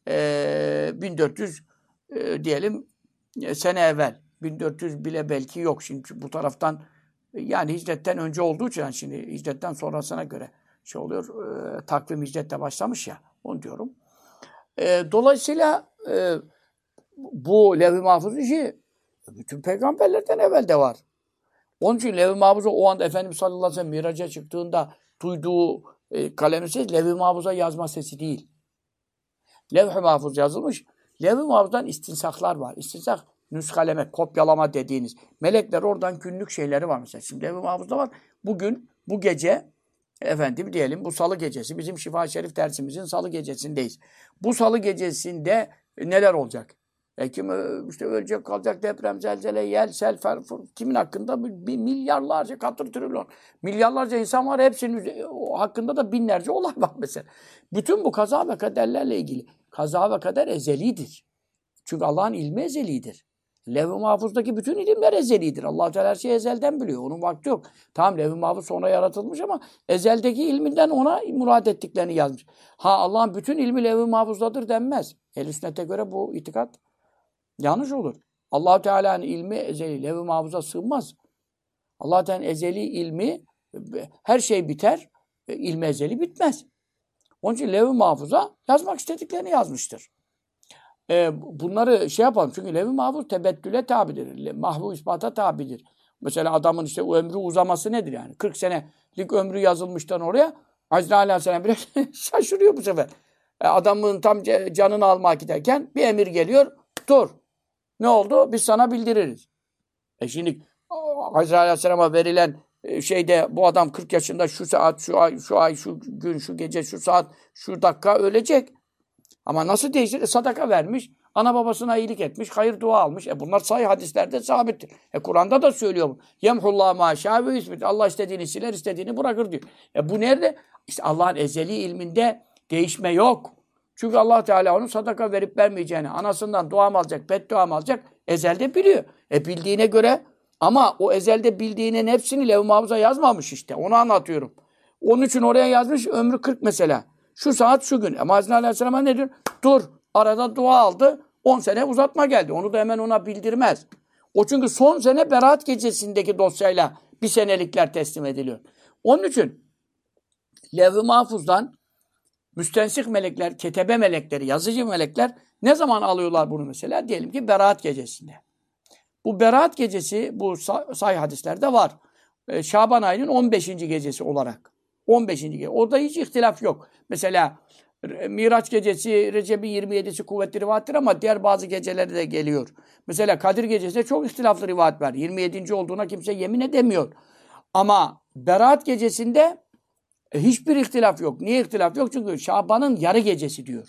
1400 diyelim sene evvel 1400 bile belki yok şimdi bu taraftan yani hicretten önce olduğu için yani şimdi hicretten sonrasına göre şey oluyor takvim hicrette başlamış ya onu diyorum. Dolayısıyla bu Levh-i Mahfuz işi bütün peygamberlerden evvel de var. Onun için Levh-i Mahfuz'a o anda Efendimiz sallallahu aleyhi ve sellem miraca çıktığında duyduğu kalemi ses Levh-i Mahfuz'a yazma sesi değil. Levh-i Mahfuz yazılmış. Levh-i Mahfuz'dan istinsaklar var. İstinsak nüshalemek, kopyalama dediğiniz. Melekler oradan günlük şeyleri var mesela. Şimdi Levh-i Mahfuz'da var. Bugün, bu gece efendim diyelim bu salı gecesi bizim Şifa-i Şerif dersimizin salı gecesindeyiz. Bu salı gecesinde neler olacak? Kim işte ölecek, kalacak, deprem, zelzele, yel, sel, kimin hakkında? Bir milyarlarca, katır trilyon, milyarlarca insan var. Hepsinin hakkında da binlerce olay var mesela. Bütün bu kaza ve kaderlerle ilgili. Kaza ve kader ezelidir. Çünkü Allah'ın ilmi ezelidir. Levh-i Mahfuz'daki bütün ilimler ezelidir. Allah Teala her şeyi ezelden biliyor. Onun vakti yok. Tamam Levh-i Mahfuz sonra yaratılmış ama ezeldeki ilminden ona murad ettiklerini yazmış. Allah'ın bütün ilmi Levh-i Mahfuz'dadır denmez. Ehl-i Sünnet'e göre bu itikat yanlış olur. Allah Teala'nın ilmi ezeli, Levh-i Mahfuz'a sığmaz. Allah Teala'nın ezeli ilmi her şey biter, ilmi ezeli bitmez. Onun için Levh-i Mahfuz'a yazmak istediklerini yazmıştır. Bunları şey yapalım. Çünkü Levh-i Mahfuz tebettüle tabidir. Mahvu ispata tabidir. Mesela adamın işte o ömrü uzaması nedir yani? 40 senelik ömrü yazılmıştan oraya Azrail Aleyhisselam bile şaşırıyor bu sefer. Adamın tam canını almak giderken bir emir geliyor. Dur. Ne oldu? Biz sana bildiririz. Şimdi Azrail Aleyhisselam'a verilen şeyde bu adam 40 yaşında şu saat, şu ay, şu ay, şu gün, şu gece, şu saat, şu dakika ölecek. Ama nasıl değişir? Sadaka vermiş, ana babasına iyilik etmiş, hayır dua almış. Bunlar sahih hadislerde sabittir. Kur'an'da da söylüyor bu. Yemhullah maşâ ve ismit. Allah istediğini siler, istediğini bırakır diyor. Bu nerede? İşte Allah'ın ezeli ilminde değişme yok. Çünkü Allah Teala onun sadaka verip vermeyeceğini, anasından dua mı alacak, beddua mı alacak, ezelde biliyor. Bildiğine göre ama o ezelde bildiğinin hepsini Levh-i Mahfuz'a yazmamış işte. Onu anlatıyorum. Onun için oraya yazmış ömrü 40 mesela. Şu saat şu gün. Ama Hazreti Aleyhisselam'a ne diyor? Dur. Arada dua aldı. 10 sene uzatma geldi. Onu da hemen ona bildirmez. O çünkü son sene Berat gecesindeki dosyayla bir senelikler teslim ediliyor. Onun için Levh-i Mahfuz'dan müstensik melekler, ketebe melekleri, yazıcı melekler ne zaman alıyorlar bunu mesela? Diyelim ki Berat gecesinde. Bu Berat gecesi bu sahih hadislerde var. Şaban ayının 15. gecesi olarak. 15. gece. Orada hiç ihtilaf yok. Mesela Miraç gecesi, Recep'in 27'si kuvvetli rivayettir ama diğer bazı geceleri de geliyor. Mesela Kadir gecesinde çok ihtilaflı rivayet var. 27. olduğuna kimse yemin edemiyor. Ama Berat gecesinde hiçbir ihtilaf yok. Niye ihtilaf yok? Çünkü Şaban'ın yarı gecesi diyor.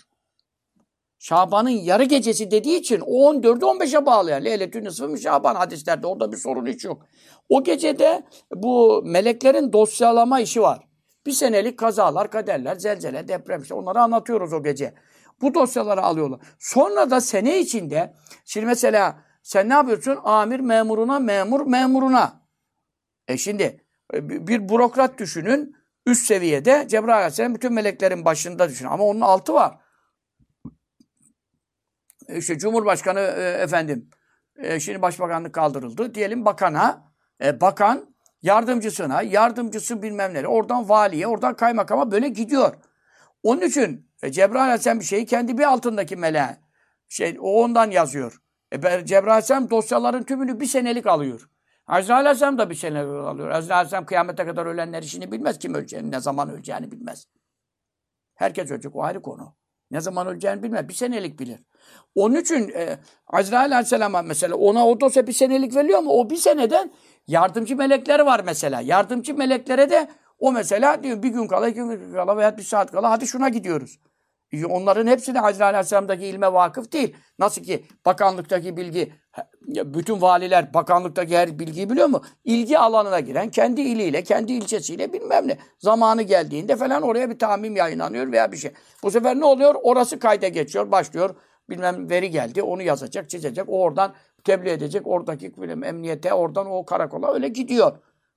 Şaban'ın yarı gecesi dediği için o 14'ü 15'e bağlıyor. Leyletün nisfı Şaban hadislerde. Orada bir sorun hiç yok. O gecede bu meleklerin dosyalama işi var. Bir senelik kazalar, kaderler, zelzele, deprem işte onları anlatıyoruz o gece. Bu dosyaları alıyorlar. Sonra da sene içinde şimdi mesela sen ne yapıyorsun? Amir memuruna, memur memuruna. Şimdi bir bürokrat düşünün. Üst seviyede Cebrail Aleyhisselam bütün meleklerin başında düşünün. Ama onun altı var. İşte Cumhurbaşkanı efendim şimdi başbakanlık kaldırıldı. Diyelim bakana, bakan yardımcısına, yardımcısı bilmem nereye, oradan valiye, oradan kaymakama böyle gidiyor. Onun için Cebrail Aleyhisselam bir şeyi kendi bir altındaki meleğe o ondan yazıyor. Cebrail Aleyhisselam dosyaların tümünü bir senelik alıyor. Azrail Aleyhisselam da bir senelik alıyor. Azrail Aleyhisselam kıyamete kadar ölenler işini bilmez. Kim öleceğini, ne zaman öleceğini bilmez. Herkes ölecek, o ayrı konu. Ne zaman öleceğini bilmez. Bir senelik bilir. Onun için Azrail Aleyhisselam'a mesela ona o dosya bir senelik veriliyor ama o bir seneden yardımcı melekleri var mesela. Yardımcı meleklere de o mesela diyor bir gün kala, 2 gün kala veya 1 saat kala hadi şuna gidiyoruz. Onların hepsi de Azrail Aleyhisselam'daki ilme vakıf değil. Nasıl ki bakanlıktaki bilgi, bütün valiler bakanlıktaki her bilgiyi biliyor mu? İlgi alanına giren kendi iliyle, kendi ilçesiyle bilmem ne. Zamanı geldiğinde falan oraya bir tahmin yayınlanıyor veya bir şey. Bu sefer ne oluyor? Orası kayda geçiyor, başlıyor. bilmem veri geldi. Onu yazacak, çizecek. O oradan tebliğ edecek. Oradaki emniyete, oradan o karakola öyle gidiyor.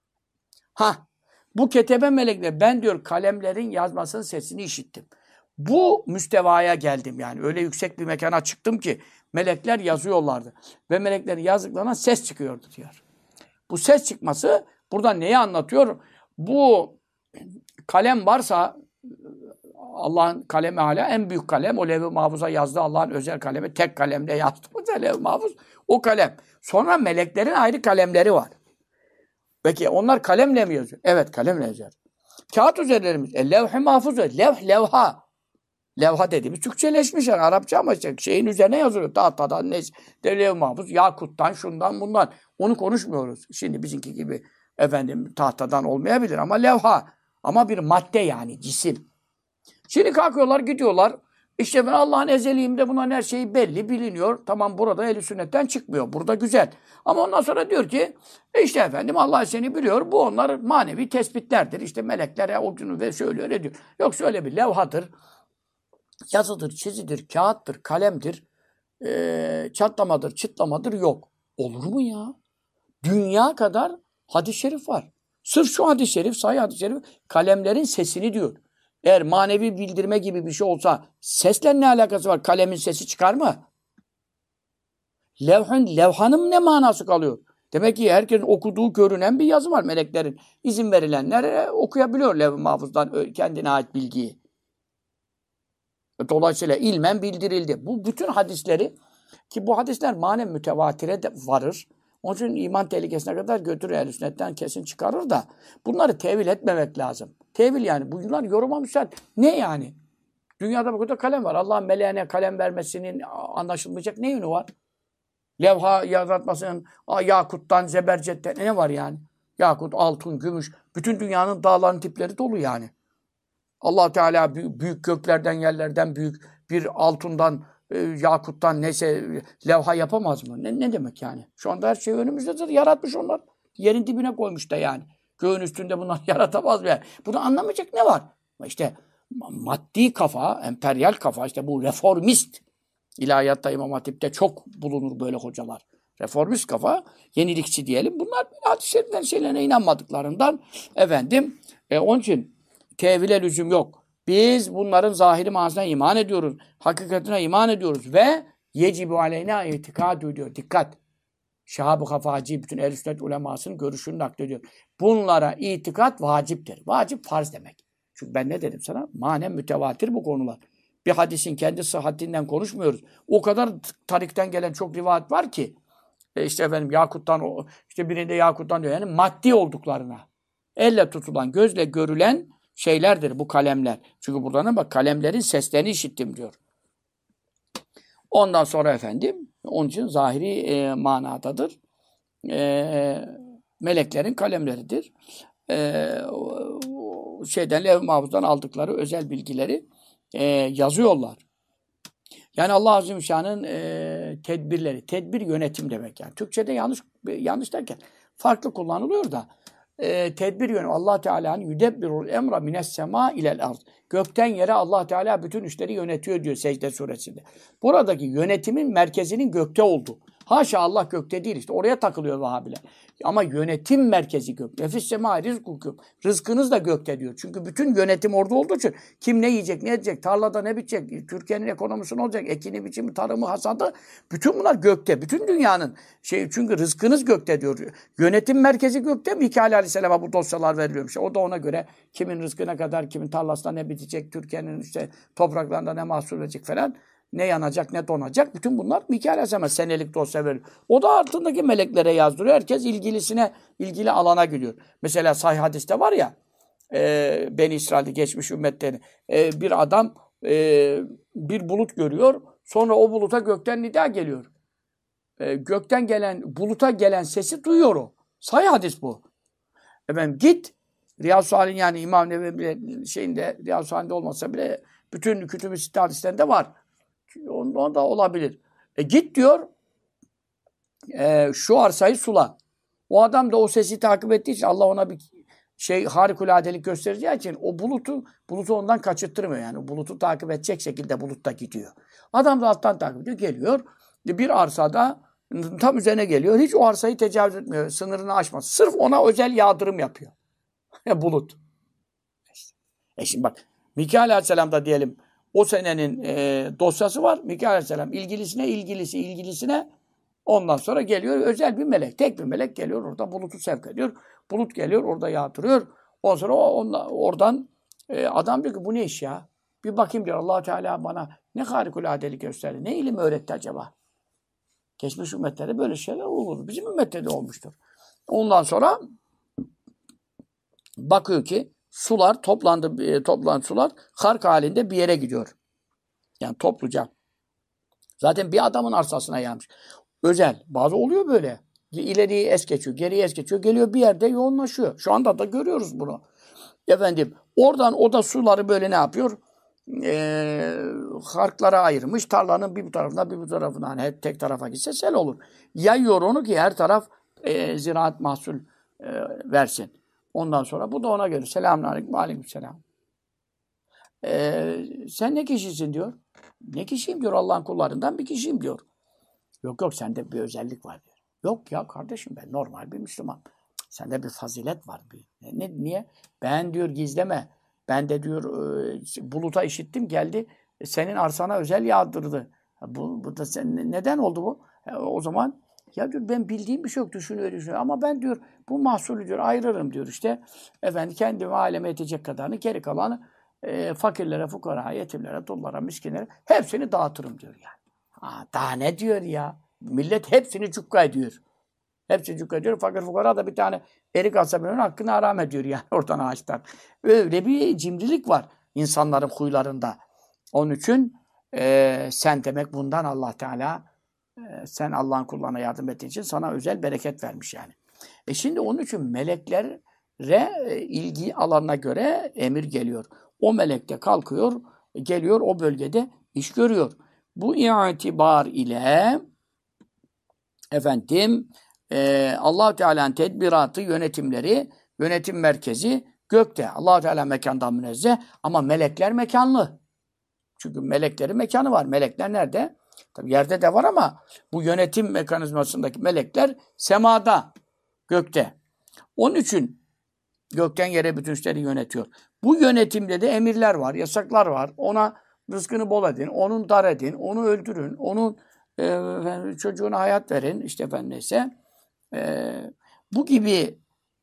Bu ketebe melekler, ben diyor kalemlerin yazmasının sesini işittim. Bu müstevaya geldim yani. Öyle yüksek bir mekana çıktım ki melekler yazıyorlardı. Ve meleklerin yazdıklarına ses çıkıyordu diyor. Bu ses çıkması burada neyi anlatıyor? Bu kalem varsa Allah'ın kalemi hala en büyük kalem. O Levh-i Mahfuz'a yazdığı Allah'ın özel kalemi. Tek kalemle yazdı. O Levh-i Mahfuz. O kalem. Sonra meleklerin ayrı kalemleri var. Peki onlar kalemle mi yazıyor? Evet, kalemle yazıyor. Kağıt üzerlerimiz. Levh-i Mahfuz. Levha. Levha dediğimiz Türkçeleşmiş yani Arapça ama işte şeyin üzerine yazılıyor. Tahtadan, Levh-i Mahfuz, yakuttan, şundan, bundan. Onu konuşmuyoruz. Şimdi bizimki gibi efendim tahtadan olmayabilir ama levha. Ama bir madde yani cisim. Şimdi kalkıyorlar gidiyorlar. İşte ben Allah'ın ezeliyimde bunların her şeyi belli biliniyor. Tamam burada ehl-i sünnetten çıkmıyor. Burada güzel. Ama ondan sonra diyor ki işte efendim Allah seni biliyor. Bu onlar manevi tespitlerdir. İşte meleklere ucunu ve söylüyor ediyor. Yoksa öyle bir levhadır. Yazıdır, çizidir, kağıttır, kalemdir. Çatlamadır, çıtlamadır yok. Olur mu ya? Dünya kadar hadis-i şerif var. Sırf şu hadis-i şerif, sahih hadis-i şerif kalemlerin sesini diyor. Eğer manevi bildirme gibi bir şey olsa sesle ne alakası var? Kalemin sesi çıkar mı? Levhanın ne manası kalıyor? Demek ki herkesin okuduğu görünen bir yazı var. Meleklerin izin verilenler okuyabiliyor Levh-i Mahfuz'dan kendine ait bilgiyi. Dolayısıyla ilmen bildirildi. Bu bütün hadisleri ki bu hadisler manen mütevatire de varır. Onun için iman tehlikesine kadar götürür. Ehl-i sünnetten kesin çıkarır da bunları tevil etmemek lazım. Tevil yani. Bunlar yoruma müsait. Ne yani? Dünyada bu kadar kalem var. Allah'ın meleğine kalem vermesinin anlaşılmayacak ne yönü var? Levha yaratmasının yakuttan, zebercetten ne var yani? Yakut, altın, gümüş. Bütün dünyanın dağların tipleri dolu yani. Allah Teala büyük göklerden, yerlerden büyük bir altından, yakuttan neyse levha yapamaz mı? Ne demek yani? Şu anda her şey önümüzdedir. Yaratmış onlar. Yerin dibine koymuş da yani. Göğün üstünde bunlar yaratamaz mı yani? Bunu anlamayacak ne var? İşte maddi kafa, emperyal kafa, işte bu reformist. İlahiyatta, İmam Hatip'te çok bulunur böyle hocalar. Reformist kafa, yenilikçi diyelim. Bunlar hadis-i şeriflerin şeylerine inanmadıklarından efendim onun için tevhile lüzum yok. Biz bunların zahiri manasına iman ediyoruz. Hakikatine iman ediyoruz ve yecibu aleyna itikadü diyor. Dikkat! Şahab-ı Hafaci bütün ehl-i sünnet ulemasının görüşünü naklediyor. Bunlara itikat vaciptir. Vacip farz demek. Çünkü ben ne dedim sana? Manen mütevatir bu konular. Bir hadisin kendi sıhhatinden konuşmuyoruz. O kadar tarikten gelen çok rivayet var ki işte efendim yakuttan işte birinde yakuttan diyor. Yani maddi olduklarına. Elle tutulan, gözle görülen şeylerdir bu kalemler. Çünkü burada ne bak kalemlerin seslerini işittim diyor. Ondan sonra efendim onun için zahiri manadadır. Meleklerin kalemleridir. Şeyden Levh-i Mahfuz'dan aldıkları özel bilgileri yazıyorlar. Yani Allah Azimüşşan'ın tedbirleri, tedbir yönetim demek yani. Türkçe'de yanlış derken farklı kullanılıyor da tedbir yönetim. Allah Teala'nın yudebbirul emra mines sema ilel arz. Gökten yere Allah Teala bütün işleri yönetiyor diyor Secde suresinde. Buradaki yönetimin merkezinin gökte olduğu. Haşa Allah gökte değil işte. Oraya takılıyor Vahabiler. Ama yönetim merkezi gök. Nefis sema rizkukum. Rızkınız da gökte diyor. Çünkü bütün yönetim orada olduğu için kim ne yiyecek, ne edecek, tarlada ne bitecek, Türkiye'nin ekonomisi ne olacak, ekini, biçimi, tarımı, hasadı. Bütün bunlar gökte. Bütün dünyanın çünkü rızkınız gökte diyor. Yönetim merkezi gökte. Mikail Aleyhisselam'a bu dosyalar veriliyormuş. O da ona göre kimin rızkı ne kadar, kimin tarlasında ne bitecek, Türkiye'nin işte topraklarında ne mahsul edecek falan. Ne yanacak, ne donacak. Bütün bunlar Mikail Aleyhisselam'a senelik dosya veriyor. O da altındaki meleklere yazdırıyor. Herkes ilgili alana gidiyor. Mesela Sahih hadiste var ya, Beni İsrail'de geçmiş ümmetlerini. Bir adam bir bulut görüyor. Sonra o buluta gökten nida geliyor. Gökten gelen, buluta gelen sesi duyuyor o. Sahih hadis bu. Efendim git. Riyad-ı Salih'in yani İmam Nevevi şeyinde, Riyad-ı Salih'inde olmasa bile bütün kütüb-i sitte hadislerinde var. Ondan da olabilir. Git diyor, şu arsayı sula. O adam da o sesi takip ettiği için Allah ona bir harikuladelik göstereceği için o bulutu ondan kaçırttırmıyor yani. Bulutu takip edecek şekilde bulut da gidiyor. Adam da alttan takip ediyor. Geliyor. Bir arsada tam üzerine geliyor. Hiç o arsayı tecavüz etmiyor. Sınırını aşmaz. Sırf ona özel yağdırım yapıyor. Bulut. Şimdi bak. Mikail Aleyhisselam da diyelim o senenin dosyası var. Mikail Aleyhisselam ilgilisine ondan sonra geliyor özel bir melek. Tek bir melek geliyor orada bulutu sevk ediyor. Bulut geliyor orada yağdırıyor. Ondan sonra oradan adam diyor ki bu ne iş ya? Bir bakayım diyor Allah Teala bana ne harikuladelik gösterdi. Ne ilim öğretti acaba? Geçmiş ümmetlerde böyle şeyler olur. Bizim ümmette de olmuştur. Ondan sonra bakıyor ki sular toplanan sular hark halinde bir yere gidiyor. Yani topluca. Zaten bir adamın arsasına yağmış. Özel. Bazı oluyor böyle. İleriyi es geçiyor, geriye es geçiyor. Geliyor bir yerde yoğunlaşıyor. Şu anda da görüyoruz bunu. Efendim oradan o da suları böyle ne yapıyor? Harklara ayırmış. Tarlanın bir bu tarafına bir bu tarafına. Hani hep tek tarafa gitse sel olur. Yayıyor onu ki her taraf ziraat mahsul versin. Ondan sonra bu da ona göre. Selamünaleyküm, aleykümselam. Sen ne kişisin diyor. Ne kişiyim diyor Allah'ın kullarından bir kişiyim diyor. Yok sende bir özellik var diyor. Yok ya kardeşim ben normal bir Müslüman. Sende bir fazilet var. Niye? Ben diyor gizleme. Ben de diyor buluta işittim geldi. Senin arsana özel yağdırdı. Bu da neden oldu bu? O zaman ya diyor ben bildiğim bir şey yok düşünüyor. Ama ben diyor bu mahsulü diyor ayırırım diyor işte. Efendim kendime aleme yetecek kadarını geri kalanı fakirlere, fukaraya, yetimlere, dullara, miskinlere hepsini dağıtırım diyor yani. Daha ne diyor ya? Millet hepsini cukka ediyor. Hepsini cukka ediyor. Fakir fukara da bir tane erik alsa böyle hakkını haram ediyor yani oradan ağaçtan. Öyle bir cimrilik var insanların huylarında. Onun için sen demek bundan Allah Teala sen Allah'ın kullarına yardım ettiğin için sana özel bereket vermiş yani. Şimdi onun için meleklere ilgi alanına göre emir geliyor. O melek de kalkıyor, geliyor o bölgede iş görüyor. Bu itibar ile efendim Allah-u Teala'nın tedbiratı, yönetim merkezi gökte. Allah-u Teala mekandan münezzeh ama melekler mekanlı. Çünkü meleklerin mekanı var. Melekler nerede? Tabii yerde de var ama bu yönetim mekanizmasındaki melekler semada, gökte. Onun için gökten yere bütün işleri yönetiyor. Bu yönetimde de emirler var, yasaklar var. Ona rızkını bol edin, onun dar edin, onu öldürün, onun çocuğuna hayat verin, işte efendim neyse. Bu gibi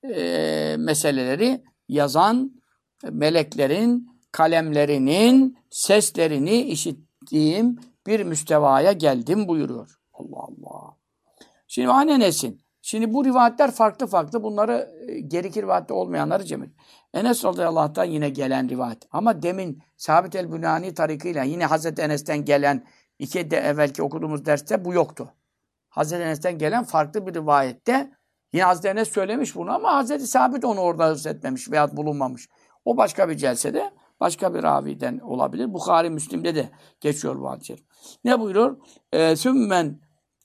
meseleleri yazan meleklerin kalemlerinin seslerini işittiğim bir müstevaya geldim buyuruyor. Allah Allah. Şimdi Enes'in. Şimdi bu rivayetler farklı. Bunları geriki rivayette olmayanları cem edin. Enes radıyallahu anh'tan yine gelen rivayet. Ama demin Sabit el-Bünani tarikıyla yine Hazreti Enes'ten gelen iki de evvelki okuduğumuz derste bu yoktu. Hazreti Enes'ten gelen farklı bir rivayette yine Hazreti Enes söylemiş bunu ama Hazreti Sabit onu orada hıfzetmemiş veya bulunmamış. O başka bir celsede başka bir raviden olabilir. Bukhari, Müslim'de de geçiyor bu hadis-i şerif. Ne buyuruyor? Sümmen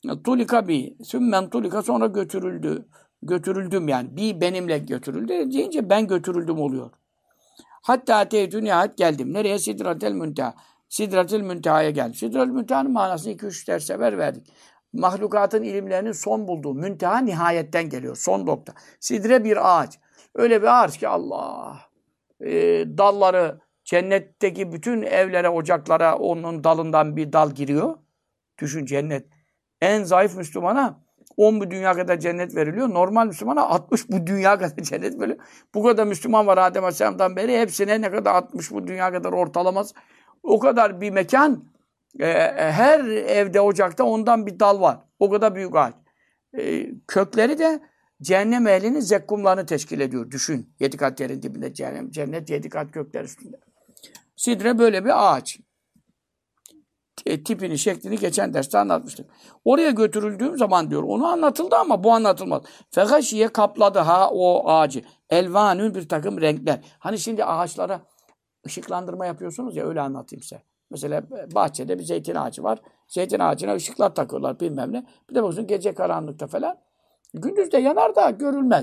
tulika sonra götürüldüm yani. Benimle götürüldü deyince ben götürüldüm oluyor. Hatta nihayet geldim. Nereye? Sidratel Münteha. Sidratel Münteha'ya geldim. Sidratel Münteha'nın manasını 2-3 ders sefer verdik. Mahlukatın ilimlerinin son bulduğu. Münteha nihayetten geliyor. Son nokta. Sidre bir ağaç. Öyle bir ağaç ki Allah. Dalları cennetteki bütün evlere, ocaklara onun dalından bir dal giriyor. Düşün cennet. En zayıf Müslümana 10 bu dünya kadar cennet veriliyor. Normal Müslümana 60 bu dünya kadar cennet veriliyor. Bu kadar Müslüman var Adem Aleyhisselam'dan beri. Hepsine ne kadar 60 bu dünya kadar ortalaması. O kadar bir mekan. Her evde, ocakta ondan bir dal var. O kadar büyük ağaç. Kökleri de cehennem ehlinin zekkumlarını teşkil ediyor. Düşün. 7 kat yerin dibinde cennet 7 kat kökler üstünde. Sidre böyle bir ağaç. Tipini, şeklini geçen derste anlatmıştık. Oraya götürüldüğüm zaman diyor, onu anlatıldı ama bu anlatılmaz. Fehaşiye kapladı o ağacı. Elvanün bir takım renkler. Hani şimdi ağaçlara ışıklandırma yapıyorsunuz ya, öyle anlatayım size. Mesela bahçede bir zeytin ağacı var. Zeytin ağacına ışıklar takıyorlar bilmem ne. Bir de bakıyorsun gece karanlıkta falan. Gündüz de yanar da görülmez.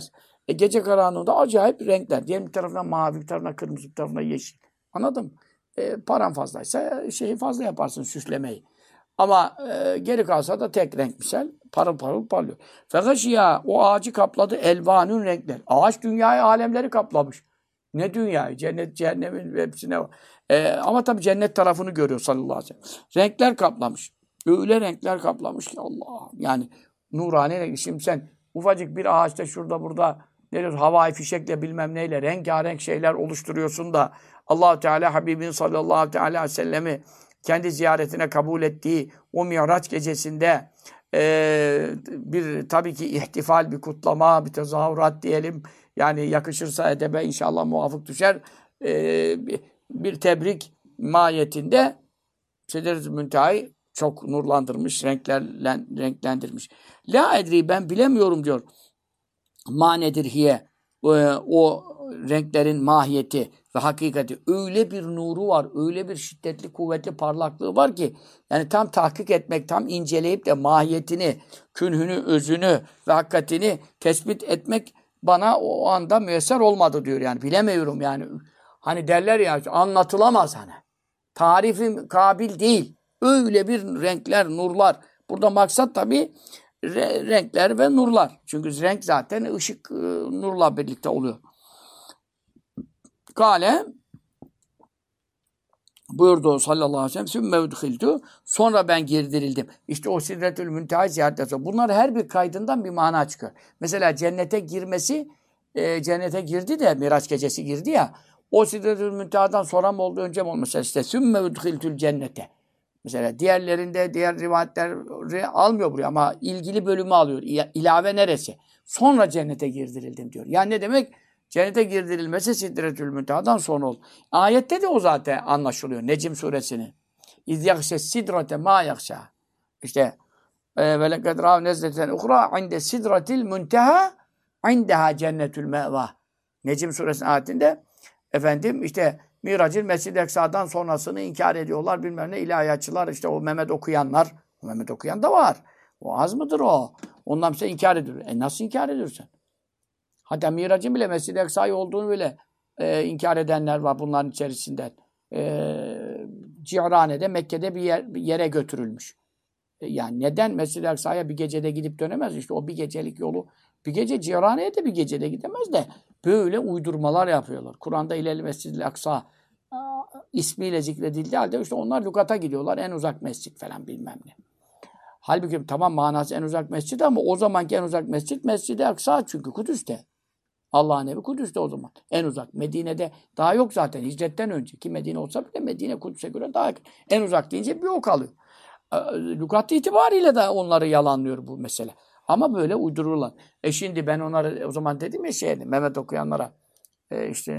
Gece karanlığında acayip renkler. Diyelim bir tarafına mavi, bir tarafına kırmızı, bir tarafına yeşil. Anladın mı? Paran fazlaysa şeyi fazla yaparsın, süslemeyi. Ama geri kalsa da tek renk misal parıl parıl parlıyor. Fegaşiya o ağacı kapladı elvanün renkler. Ağaç dünyayı, alemleri kaplamış. Ne dünyayı? Cennet, cehennemin hepsine var. Ama tabii cennet tarafını görüyor sallallahu aleyhi ve sellem. Renkler kaplamış. Öyle renkler kaplamış ki Allah. Yani nurani renk. Şimdi sen ufacık bir ağaçta şurada burada ne diyorsun, havai fişekle bilmem neyle rengarenk şeyler oluşturuyorsun da Allah Teala Habibin sallallahu aleyhi ve sellemi kendi ziyaretine kabul ettiği o Miraç gecesinde bir tabii ki ihtifal, bir kutlama, bir tezahürat diyelim. Yani yakışırsa edebe inşallah muvafık düşer. Bir tebrik mahiyetinde Sidret-i Münteha'yı çok nurlandırmış, renklendirmiş. La edri ben bilemiyorum diyor. Ma nedir hiye? O renklerin mahiyeti ve hakikati. Öyle bir nuru var, öyle bir şiddetli, kuvvetli parlaklığı var ki yani tam tahkik etmek, tam inceleyip de mahiyetini, künhünü, özünü ve hakikatini tespit etmek bana o anda müyesser olmadı diyor. Yani bilemiyorum yani. Hani derler ya anlatılamaz hani. Tarifim kabil değil. Öyle bir renkler, nurlar. Burada maksat tabii renkler ve nurlar. Çünkü renk zaten ışık, nurla birlikte oluyor. Kale buyurdu sallallahu aleyhi ve sellem sümme udkhiltu, sonra ben girdirildim. İşte o Sidretül Münteha ziyaretten sonra. Bunlar her bir kaydından bir mana çıkıyor. Mesela cennete girmesi, cennete girdi de Miraç gecesi girdi ya. O Sidretül Münteha'dan sonra mı oldu, önce mi oldu? Mesela işte sümme udkhiltül cennete. Mesela diğerlerinde diğer rivayetleri almıyor buraya ama ilgili bölümü alıyor. İlave neresi? Sonra cennete girdirildim diyor. Yani ne demek? Cennete girdirilmesi Sidretül Münteha'dan sonra oldu. Ayette de o zaten anlaşılıyor. Necm suresinin. İz yakşe sidrate ma yakşa. İşte ve lekad râv nezleten uhra inde sidratil münteha indeha cennetül meva. Necm suresinin ayetinde efendim işte Mirac'ın Mescid-i Eksa'dan sonrasını inkar ediyorlar. Bilmem ne ilahiyatçılar, işte o Mehmet okuyanlar. O Mehmet okuyan da var. O az mıdır o? Ondan sonra inkar ediyor. Nasıl inkar ediyorsun? Hatta Mirac'ın bile Mescid-i Eksa'yı olduğunu bile inkar edenler var bunların içerisinden. Cihrane'de, Mekke'de bir yere götürülmüş. Yani neden Mescid-i Eksa'ya bir gecede gidip dönemez? İşte o bir gecelik yolu. Bir gece Cihrane'ye de bir gecede gidemez de böyle uydurmalar yapıyorlar. Kur'an'da İlel Mescid-i Aksa ismiyle zikredildiği halde işte onlar lügata gidiyorlar. En uzak mescit falan bilmem ne. Halbuki tamam manası en uzak mescid ama o zamanki en uzak mescit Mescid-i Aksa çünkü Kudüs'te. Allah'ın evi Kudüs'te o zaman. En uzak. Medine'de daha yok zaten. Hicretten önce. Ki Medine olsa bile Medine Kudüs'e göre daha yakın. En uzak deyince bir o kalıyor. Lügat itibariyle de onları yalanlıyor bu mesele. Ama böyle uydururlar. Şimdi ben onları o zaman dedim ya Mehmet okuyanlara işte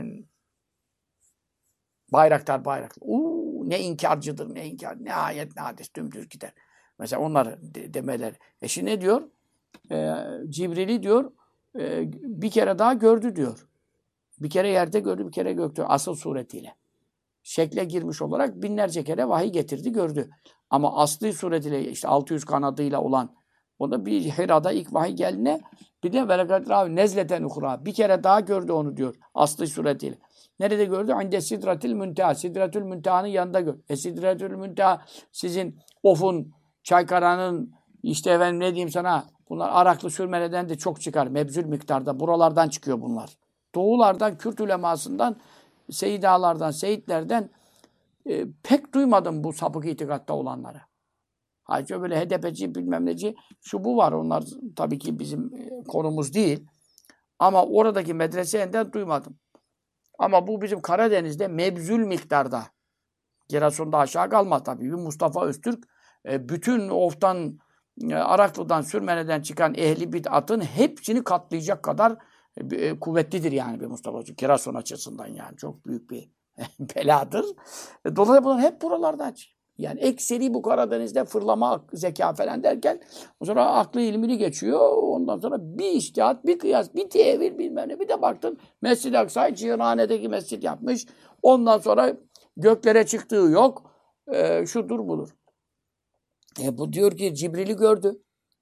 Bayraktar. Ne inkarcıdır, ne inkar, ne ayet, ne hadis, dümdüz gider. Mesela onları demeleri. Şimdi ne diyor? Cibril'i diyor bir kere daha gördü diyor. Bir kere yerde gördü, bir kere gökte. Asıl suretiyle. Şekle girmiş olarak binlerce kere vahiy getirdi, gördü. Ama asli suretiyle işte 600 kanadıyla olan o da bir Hira'da ilk vahiy geldiğine bir de velekat ravi nezleten uhra. Bir kere daha gördü onu diyor. Asli suretiyle. Nerede gördü? İnde sidratil münteha. Sidretül münteha'nın yanında gördü. Sidretül münteha sizin Of'un, Çaykara'nın işte efendim ne diyeyim sana bunlar Araklı Sürmele'den de çok çıkar. Mebzül miktarda. Buralardan çıkıyor bunlar. Doğulardan, Kürt ulemasından, Seyyidalardan, Seyitlerden pek duymadım bu sapık itikatta olanları. Ayrıca böyle HDP'ci bilmem neci şu bu var. Onlar tabii ki bizim konumuz değil. Ama oradaki medreseden duymadım. Ama bu bizim Karadeniz'de mebzül miktarda. Giresun'da aşağı kalmaz tabii. Bir Mustafa Öztürk bütün Of'tan, Araklı'dan, Sürmene'den çıkan ehli bid'atın hepsini katlayacak kadar kuvvetlidir yani bir Mustafa Öztürk. Giresun açısından yani çok büyük bir beladır. Dolayısıyla bunlar hep buralardan çıkıyor. Yani ekseri bu Karadeniz'de fırlama, zeka falan derken sonra aklı ilmini geçiyor. Ondan sonra bir içtihat, bir kıyas, bir tevil bilmem ne. Bir de baktın Mescid-i Aksa'yı Cihrane'deki mescid yapmış. Ondan sonra göklere çıktığı yok. Şudur budur. Bu diyor ki Cibril'i gördü.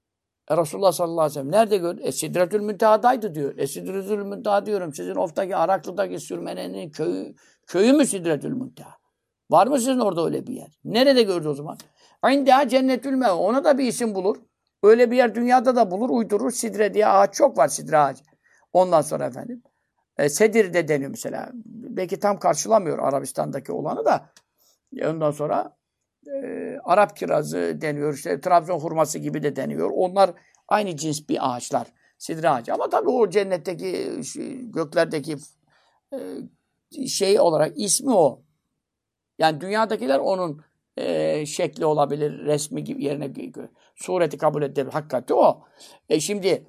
Resulullah sallallahu aleyhi ve sellem nerede gördü? Sidretül Münteha'daydı diyor. Sidretül Münteha diyorum. Sizin Of'taki, Araklı'daki Sürmene'nin köyü mü Sidretül Münteha? Var mı sizin orada öyle bir yer? Nerede gördü o zaman? İndeha cennetül meva. Ona da bir isim bulur. Öyle bir yer dünyada da bulur, uydurur. Sidre diye ağaç çok var, sidre ağacı. Ondan sonra efendim. Sedir de deniyor mesela. Belki tam karşılamıyor Arabistan'daki olanı da. Ondan sonra Arap kirazı deniyor. İşte Trabzon hurması gibi de deniyor. Onlar aynı cins bir ağaçlar. Sidre ağacı. Ama tabii o cennetteki, göklerdeki şey olarak ismi o. Yani dünyadakiler onun şekli olabilir, resmi gibi yerine sureti kabul edilir. Hakikati o. Şimdi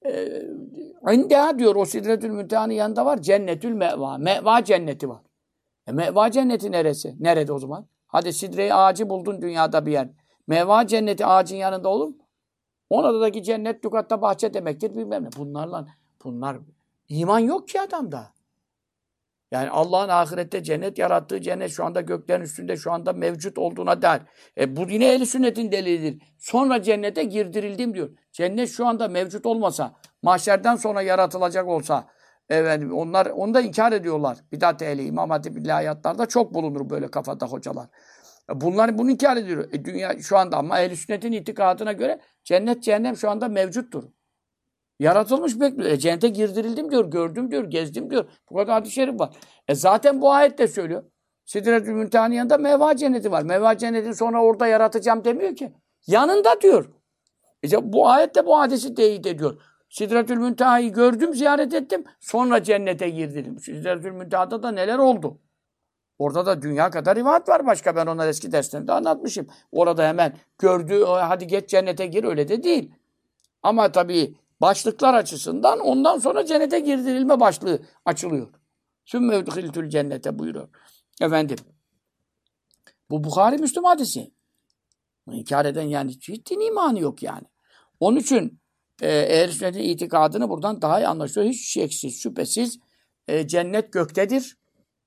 İndeha diyor o Sidretül Münteha'nın yanında var. Cennetül Meva. Meva cenneti var. Meva cenneti neresi? Nerede o zaman? Hadi sidre ağacı buldun dünyada bir yer. Meva cenneti ağacın yanında olur mu? Onadaki cennet lügatta bahçe demektir bilmem ne. Bunlar iman yok ki adamda. Yani Allah'ın ahirette cennet yarattığı cennet şu anda göklerin üstünde şu anda mevcut olduğuna dair. Bu yine ehl-i sünnetin delilidir. Sonra cennete girdirildim diyor. Cennet şu anda mevcut olmasa, mahşerden sonra yaratılacak olsa, onlar onu da inkar ediyorlar. Bidat ehli, İmam Hatip ilahiyatlarda çok bulunur böyle kafada hocalar. Bunlar bunu inkar ediyor. Dünya şu anda ama ehl-i sünnetin itikadına göre cennet, cehennem şu anda mevcuttur. Yaratılmış bekliyor. Cennete girdirildim diyor, gördüm diyor, gezdim diyor. Bu kadar hadis-i şerif var. Zaten bu ayet de söylüyor. Sidretül Münteha'nın yanında meva cenneti var. Meva cennetin sonra orada yaratacağım demiyor ki. Yanında diyor. Bu ayet de bu hadisi teyit ediyor. Sidretül Münteha'yı gördüm, ziyaret ettim. Sonra cennete girdim. Sidretül Münteha'da da neler oldu? Orada da dünya kadar rivayet var başka. Ben onları eski derslerimde anlatmışım. Orada hemen gördü, hadi geç cennete gir öyle de değil. Ama tabii başlıklar açısından ondan sonra cennete girdirilme başlığı açılıyor. Sümme udhiltül cennete buyuruyor. Efendim. Bu Bukhari Müslüm hadisi. İnkar eden yani ciddi imanı yok yani. Onun için ehl-i sünnetin itikadını buradan daha iyi anlaşılıyor. Hiç şeksiz, şüphesiz cennet göktedir.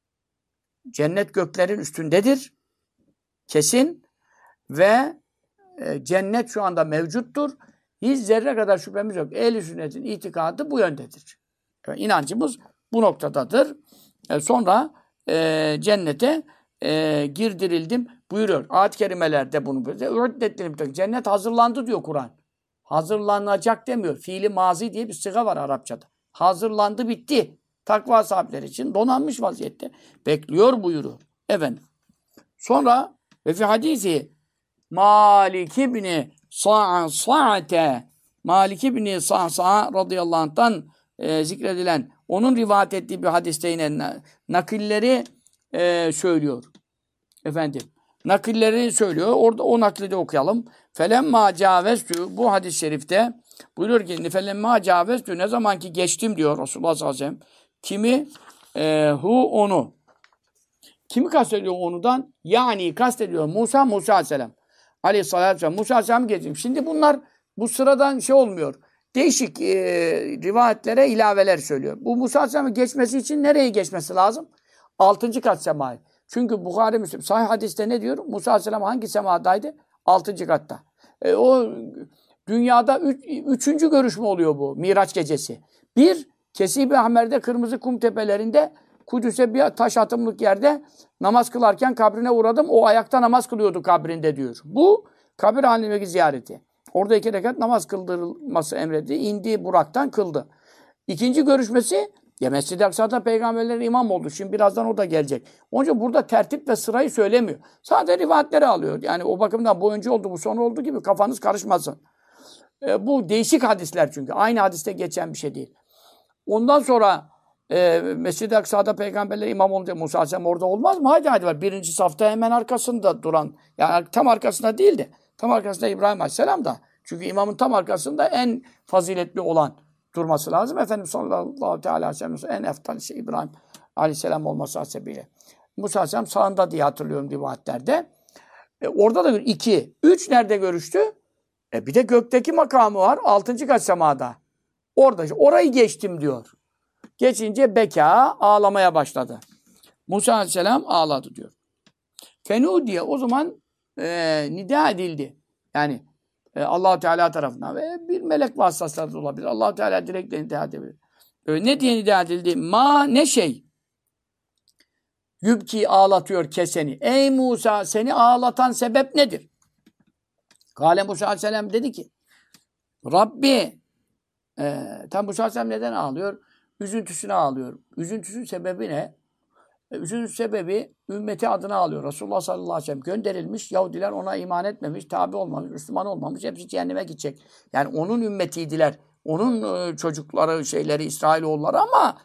Cennet göklerin üstündedir. Kesin. Ve cennet şu anda mevcuttur. Hiç zerre kadar şüphemiz yok. Ehl-i sünnetin itikadı bu yöndedir. Yani inancımız bu noktadadır. Sonra cennete girdirildim buyuruyor. Ayet-i kerimelerde bunu böyle. Cennet hazırlandı diyor Kur'an. Hazırlanacak demiyor. Fiili mazi diye bir sıga var Arapçada. Hazırlandı bitti. Takva sahipleri için donanmış vaziyette. Bekliyor buyuruyor. Efendim. Sonra ve fi hadisi Malik İbni Sa'ate Malik İbni Sa'sa radıyallahu anh'tan zikredilen onun rivayet ettiği bir hadiste yine nakilleri söylüyor. Efendim. Nakilleri söylüyor. Orada o nakli de okuyalım. Felemma caveztü bu hadis-i şerifte buyuruyor ki felemma caveztü ne zaman ki geçtim diyor Resulullah sallallahu aleyhi ve sellem. Kimi? Onu. Kimi kastediyor onudan? Yani kastediyor Musa aleyhisselam. Aleyhissalatü vesselam. Musa aleyhisselam geçtim. Şimdi bunlar bu sıradan şey olmuyor. Değişik rivayetlere ilaveler söylüyor. Bu Musa aleyhisselamın geçmesi için nereye geçmesi lazım? 6. kat semayı. Çünkü Bukhari Müslim sahih hadiste ne diyor? Musa aleyhisselam hangi semadaydı? 6. katta. O dünyada 3. görüşme oluyor bu Miraç gecesi. Bir, Kesib-i Ahmer'de kırmızı kum tepelerinde Kudüs'e bir taş atımlık yerde namaz kılarken kabrine uğradım. O ayakta namaz kılıyordu kabrinde diyor. Bu kabir halindeki ziyareti. Orada 2 rekat namaz kıldırılması emredildi. İndi Burak'tan kıldı. İkinci görüşmesi Mescid-i Aksa'da peygamberlerin imam oldu. Şimdi birazdan o da gelecek. Onun için burada tertip ve sırayı söylemiyor. Sadece rivayetleri alıyor. Yani o bakımdan bu önce oldu, bu sonra oldu gibi kafanız karışmasın. Bu değişik hadisler çünkü. Aynı hadiste geçen bir şey değil. Ondan sonra Mescid-i Aksa'da peygamberler imam olunca Musa Aleyhisselam orada olmaz mı? Haydi var. 1. safta hemen arkasında duran. Yani tam arkasında değil de tam arkasında İbrahim Aleyhisselam da. Çünkü imamın tam arkasında en faziletli olan durması lazım. Efendimiz sallallahu teala aleyhi ve sellem en eftal şey İbrahim Aleyhisselam olması hasebiyle. Musa Aleyhisselam sağında diye hatırlıyorum rivayetlerde. Orada da 2. 3 nerede görüştü? Bir de gökteki makamı var. 6. kat semada. Orada. Orayı geçtim diyor. Geçince beka ağlamaya başladı. Musa Aleyhisselam ağladı diyor. Fenu diye o zaman nida edildi. Yani Allah Teala tarafından ve bir melek vasıtasıyla da olabilir. Allah Teala direkt nida edebilir. Ne diye nida edildi? Ma ne şey? Yübki ağlatıyor keseni. Ey Musa seni ağlatan sebep nedir? Kâle Musa Aleyhisselam dedi ki Rabbi tam Musa Aleyhisselam neden ağlıyor? Üzüntüsüne ağlıyor. Üzüntüsünün sebebi ne? Üzüntü sebebi ümmeti adına ağlıyor. Resulullah sallallahu aleyhi ve sellem gönderilmiş. Yahudiler ona iman etmemiş, tabi olmamış, Müslüman olmamış. Hepsi cehenneme gidecek. Yani onun ümmetiydiler. Onun çocukları, şeyleri, İsrailoğulları ama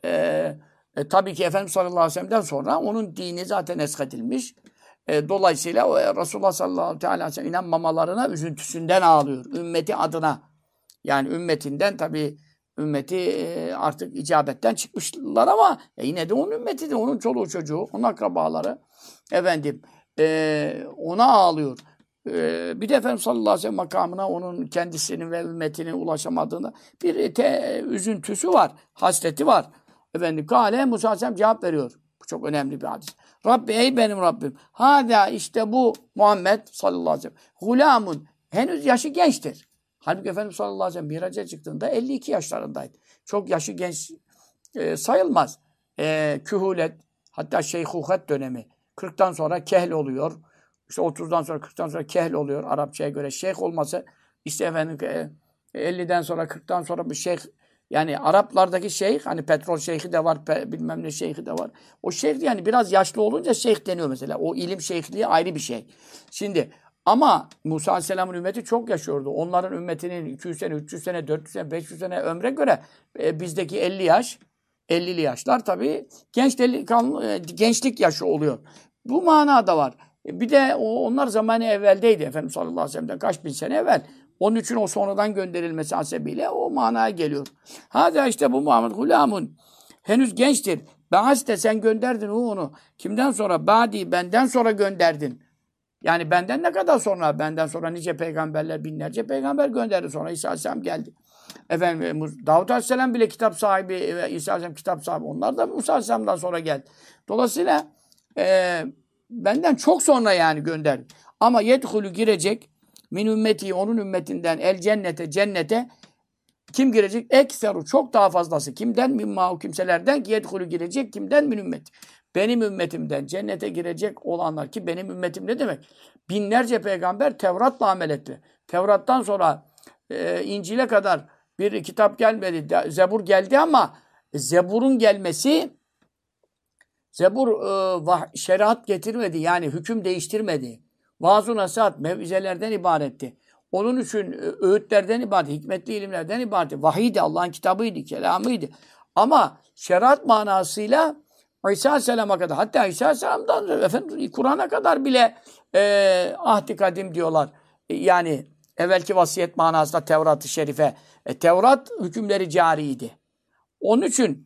tabii ki Efendimiz sallallahu aleyhi ve sellem'den sonra onun dini zaten eshedilmiş. Dolayısıyla Resulullah sallallahu aleyhi ve sellem inanmamalarına üzüntüsünden ağlıyor. Ümmeti adına. Yani ümmetinden tabii ümmeti artık icabetten çıkmışlar ama yine de onun ümmeti de onun çoluğu çocuğu, onun akrabaları efendim ona ağlıyor. Bir de Efendimiz sallallahu aleyhi ve sellem makamına onun kendisinin ve ümmetinin ulaşamadığında bir üzüntüsü var, hasreti var. Efendim Kâle Musa aleyhisselam cevap veriyor. Bu çok önemli bir hadis. Rabbi ey benim Rabbim. Hâdâ işte bu Muhammed sallallahu aleyhi ve sellem. Gulâmun henüz yaşı gençtir. Halbuki Efendimiz sallallahu aleyhi ve sellem Miraç'a çıktığında 52 yaşlarındaydı. Çok yaşı genç sayılmaz. Kühulet, hatta şeyhuhet dönemi. 40'tan sonra kehl oluyor. İşte 30'dan sonra 40'tan sonra kehl oluyor. Arapçaya göre şeyh olması işte efendim 50'den sonra 40'tan sonra bir şeyh, yani Araplardaki şeyh, hani petrol şeyhi de var, bilmem ne şeyhi de var. O şeyh yani biraz yaşlı olunca şeyh deniyor mesela. O ilim şeyhliği ayrı bir şey. Şimdi ama Musa Aleyhisselam'ın ümmeti çok yaşıyordu. Onların ümmetinin 200 sene, 300 sene, 400 sene, 500 sene ömre göre bizdeki 50 yaş, 50'li yaşlar tabii gençlik yaşı oluyor. Bu manada var. Bir de onlar zamanı evveldeydi. Efendimiz sallallahu aleyhi ve sellem'den kaç bin sene evvel. Onun için o sonradan gönderilmesi hasebiyle o manaya geliyor. Hâdâ işte bu Muhammed Gulâmun. Henüz gençtir. Be'aste sen gönderdin onu. Kimden sonra? Ba'di benden sonra gönderdin. Yani benden ne kadar sonra? Benden sonra nice peygamberler, binlerce peygamber gönderdi. Sonra İsa Aleyhisselam geldi. Efendim Davud Aleyhisselam bile kitap sahibi, İsa Aleyhisselam kitap sahibi. Onlar da Musa Aleyhisselam'dan sonra geldi. Dolayısıyla benden çok sonra yani gönderdi. Ama yedhulü girecek min ümmeti onun ümmetinden el cennete kim girecek? Ekseru çok daha fazlası. Kimden? Mimma o kimselerden ki yedhulü girecek. Kimden? Min ümmeti. Benim ümmetimden cennete girecek olanlar ki benim ümmetim ne demek? Binlerce peygamber Tevrat'la amel etti. Tevrat'tan sonra İncil'e kadar bir kitap gelmedi. Zebur geldi ama Zebur'un gelmesi şeriat getirmedi. Yani hüküm değiştirmedi. Vaaz-ı nasihat, mev'izelerden ibaretti. Onun için öğütlerden ibaret, hikmetli ilimlerden ibaret. Vahiydi, Allah'ın kitabıydı, kelamıydı. Ama şeriat manasıyla İsa Aleyhisselam'a kadar, hatta İsa Aleyhisselam'dan efendim Kur'an'a kadar bile ahd-i kadim diyorlar. Yani evvelki vasiyet manasında Tevrat-ı Şerife. Tevrat hükümleri cariydi. Onun için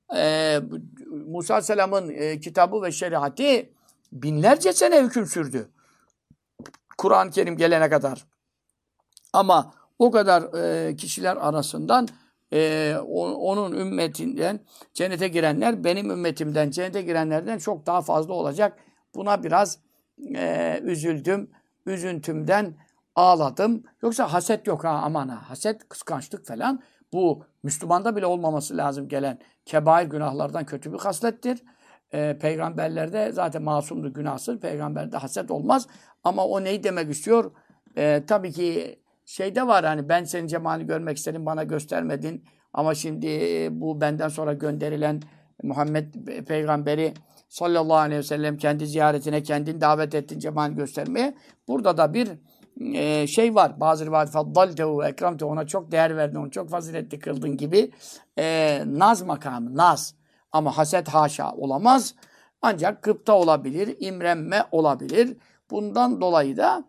Musa Aleyhisselam'ın kitabı ve şeriatı binlerce sene hüküm sürdü. Kur'an-ı Kerim gelene kadar. Ama o kadar kişiler arasından onun ümmetinden cennete girenler benim ümmetimden cennete girenlerden çok daha fazla olacak. Buna biraz üzüldüm. Üzüntümden ağladım. Yoksa haset yok ha aman ha. Haset, kıskançlık falan bu Müslümanda bile olmaması lazım gelen kebair günahlardan kötü bir haslettir. Peygamberlerde zaten masumdu, günahsız. Peygamberde haset olmaz. Ama o neyi demek istiyor? Tabii ki şeyde var hani ben senin cemalini görmek istedim bana göstermedin. Ama şimdi bu benden sonra gönderilen Muhammed peygamberi sallallahu aleyhi ve sellem kendi ziyaretine kendini davet ettin cemalini göstermeye. Burada da bir şey var. Bazı rivayet faddaltehu ve ekramtehu ona çok değer verdin, onu çok faziletli kıldın gibi naz makamı, naz. Ama haset haşa olamaz. Ancak gıpta olabilir, imrenme olabilir. Bundan dolayı da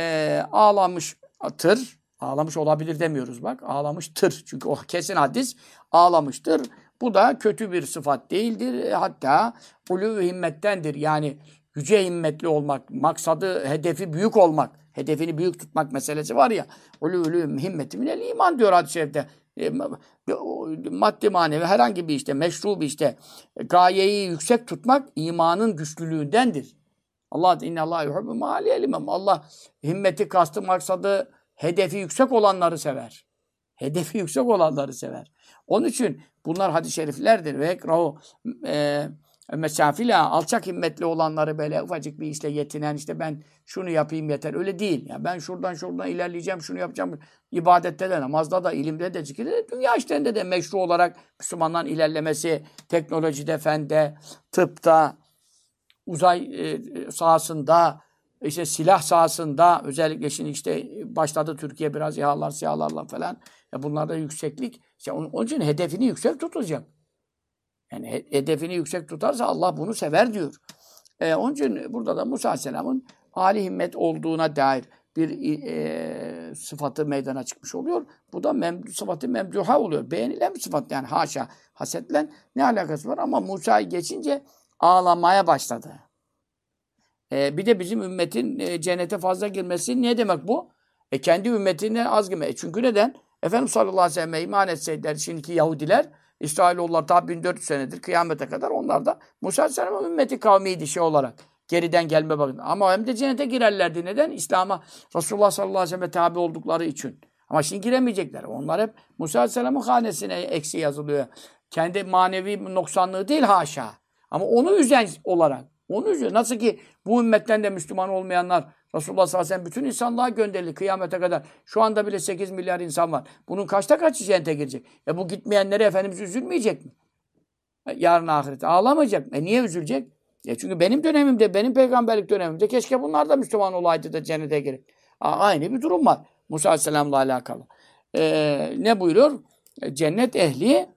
ağlamıştır. Ağlamış olabilir demiyoruz bak. Ağlamıştır. Çünkü o kesin hadis ağlamıştır. Bu da kötü bir sıfat değildir. Hatta ulû himmettendir. Yani yüce himmetli olmak, maksadı, hedefi büyük olmak, hedefini büyük tutmak meselesi var ya. Ulû himmeti minel iman diyor hadis-i şerifte. Maddi manevi herhangi bir işte meşru bir işte gayeyi yüksek tutmak imanın güçlülüğündendir. Allah innallaha yuhibbu mâliyel imam. Allah himmeti, kastı, maksadı hedefi yüksek olanları sever. Hedefi yüksek olanları sever. Onun için bunlar hadis-i şeriflerdir. Ve ekra'u mesafila, alçak himmetli olanları böyle ufacık bir işle yetinen, işte ben şunu yapayım yeter. Öyle değil. Ya ben şuradan ilerleyeceğim, şunu yapacağım. İbadette de, namazda da, ilimde de, zikirde de, dünya işlerinde de meşru olarak Müslümanların ilerlemesi, teknolojide, fende, tıpta, uzay sahasında, işte silah sahasında, özellikle şimdi işte başladı Türkiye biraz SİHA'larla falan. Bunlarda yükseklik. İşte onun için hedefini yüksek tutacak. Yani hedefini yüksek tutarsa Allah bunu sever diyor. Onun için burada da Musa Aleyhisselam'ın âli himmet olduğuna dair bir sıfatı meydana çıkmış oluyor. Bu da sıfatı memduha oluyor. Beğenilen bir sıfat yani haşa. Hasetle ne alakası var? Ama Musa'yı geçince ağlamaya başladı. Bir de bizim ümmetin cennete fazla girmesi ne demek bu? Kendi ümmetinden az girme. Çünkü neden? Efendimiz sallallahu aleyhi ve sellem'e iman etseydiler şimdiki Yahudiler, İsrailoğullar daha 1400 senedir kıyamete kadar onlar da Musa Aleyhisselam'ın ümmeti kavmiydi olarak. Geriden gelme bakın. Ama hem de cennete girerlerdi. Neden? İslam'a Resulullah sallallahu aleyhi ve sellem'e tabi oldukları için. Ama şimdi giremeyecekler. Onlar hep Musa Aleyhisselam'ın hanesine eksi yazılıyor. Kendi manevi noksanlığı değil haşa. Ama onu üzen olarak. Onu üzüyor. Nasıl ki bu ümmetten de Müslüman olmayanlar Resulullah sallallahu aleyhi ve sellem bütün insanlığa gönderildi kıyamete kadar. Şu anda bile 8 milyar insan var. Bunun kaçta kaçı cennete girecek? Bu gitmeyenlere Efendimiz üzülmeyecek mi? Yarın ahirette ağlamayacak mı? Niye üzülecek? Çünkü benim dönemimde, benim peygamberlik dönemimde keşke bunlar da Müslüman olaydı da cennete girer. Aynı bir durum var. Musa aleyhisselamla alakalı. Ne buyuruyor? Cennet ehli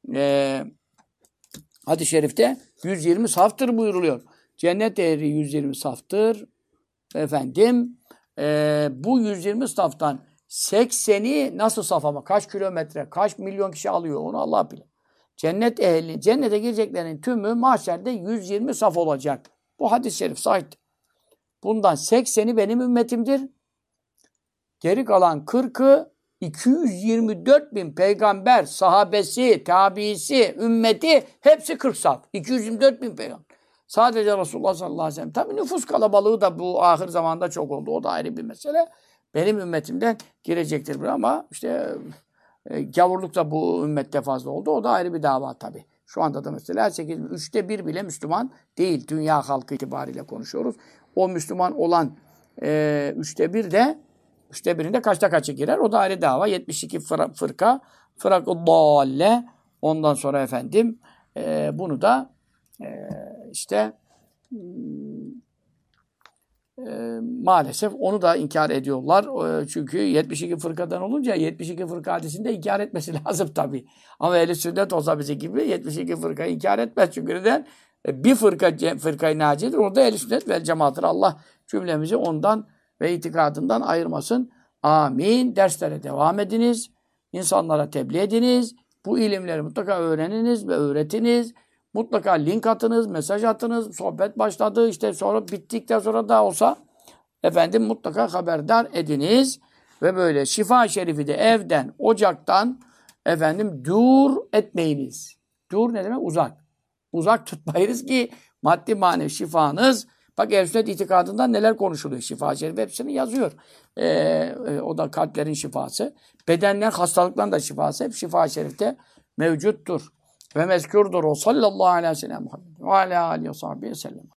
hadis-i şerifte 120 saftır buyuruluyor. Cennet ehli 120 saftır. Efendim bu 120 saftan 80'i nasıl saf ama kaç kilometre, kaç milyon kişi alıyor onu Allah bilir. Cennet ehli, cennete gireceklerin tümü mahşerde 120 saf olacak. Bu hadis-i şerif sahih. Bundan 80'i benim ümmetimdir. Geri kalan 40'ı 224 bin peygamber, sahabesi, tabiisi, ümmeti hepsi 40 saf. 224 bin peygamber. Sadece Resulullah sallallahu aleyhi ve sellem. Tabii nüfus kalabalığı da bu ahir zamanda çok oldu. O da ayrı bir mesele. Benim ümmetimden girecektir ama işte gavurluk da bu ümmette fazla oldu. O da ayrı bir dava tabii. Şu anda da mesela 3'te 1 bile Müslüman değil. Dünya halkı itibariyle konuşuyoruz. O Müslüman olan 3'te 1 de 3'te 1'inde kaçta kaçı girer? O da ayrı dava. 72 fırka. Fırak-ı dalle. Ondan sonra efendim bunu da işte maalesef onu da inkar ediyorlar. Çünkü 72 fırkadan olunca 72 fırka hadisinde inkar etmesi lazım tabii. Ama ehl-i sünnet olsa bize gibi 72 fırkayı inkar etmez. Çünkü neden? Bir fırkayı nacidir. Orada ehl-i sünnet vel cemaattir. Allah cümlemizi ondan ve itikadından ayırmasın. Amin. Derslere devam ediniz. İnsanlara tebliğ ediniz. Bu ilimleri mutlaka öğreniniz ve öğretiniz. Mutlaka link atınız, mesaj atınız. Sohbet başladı. İşte sonra bittikten sonra da olsa efendim mutlaka haberdar ediniz. Ve böyle şifa-i şerifi de evden, ocaktan efendim dur etmeyiniz. Dur ne demek? Uzak. Uzak tutmayınız ki maddi manevi şifanız. Bak ehl-i sünnet itikadından neler konuşuluyor. Şifa-i şerif hepsini yazıyor. O da kalplerin şifası. Bedenler hastalıkların da şifası. Hep şifa-i şerifte mevcuttur. Ve mezkurdur o sallallahu aleyhi ve sellem ve aleyhi ve sahbihi sellem.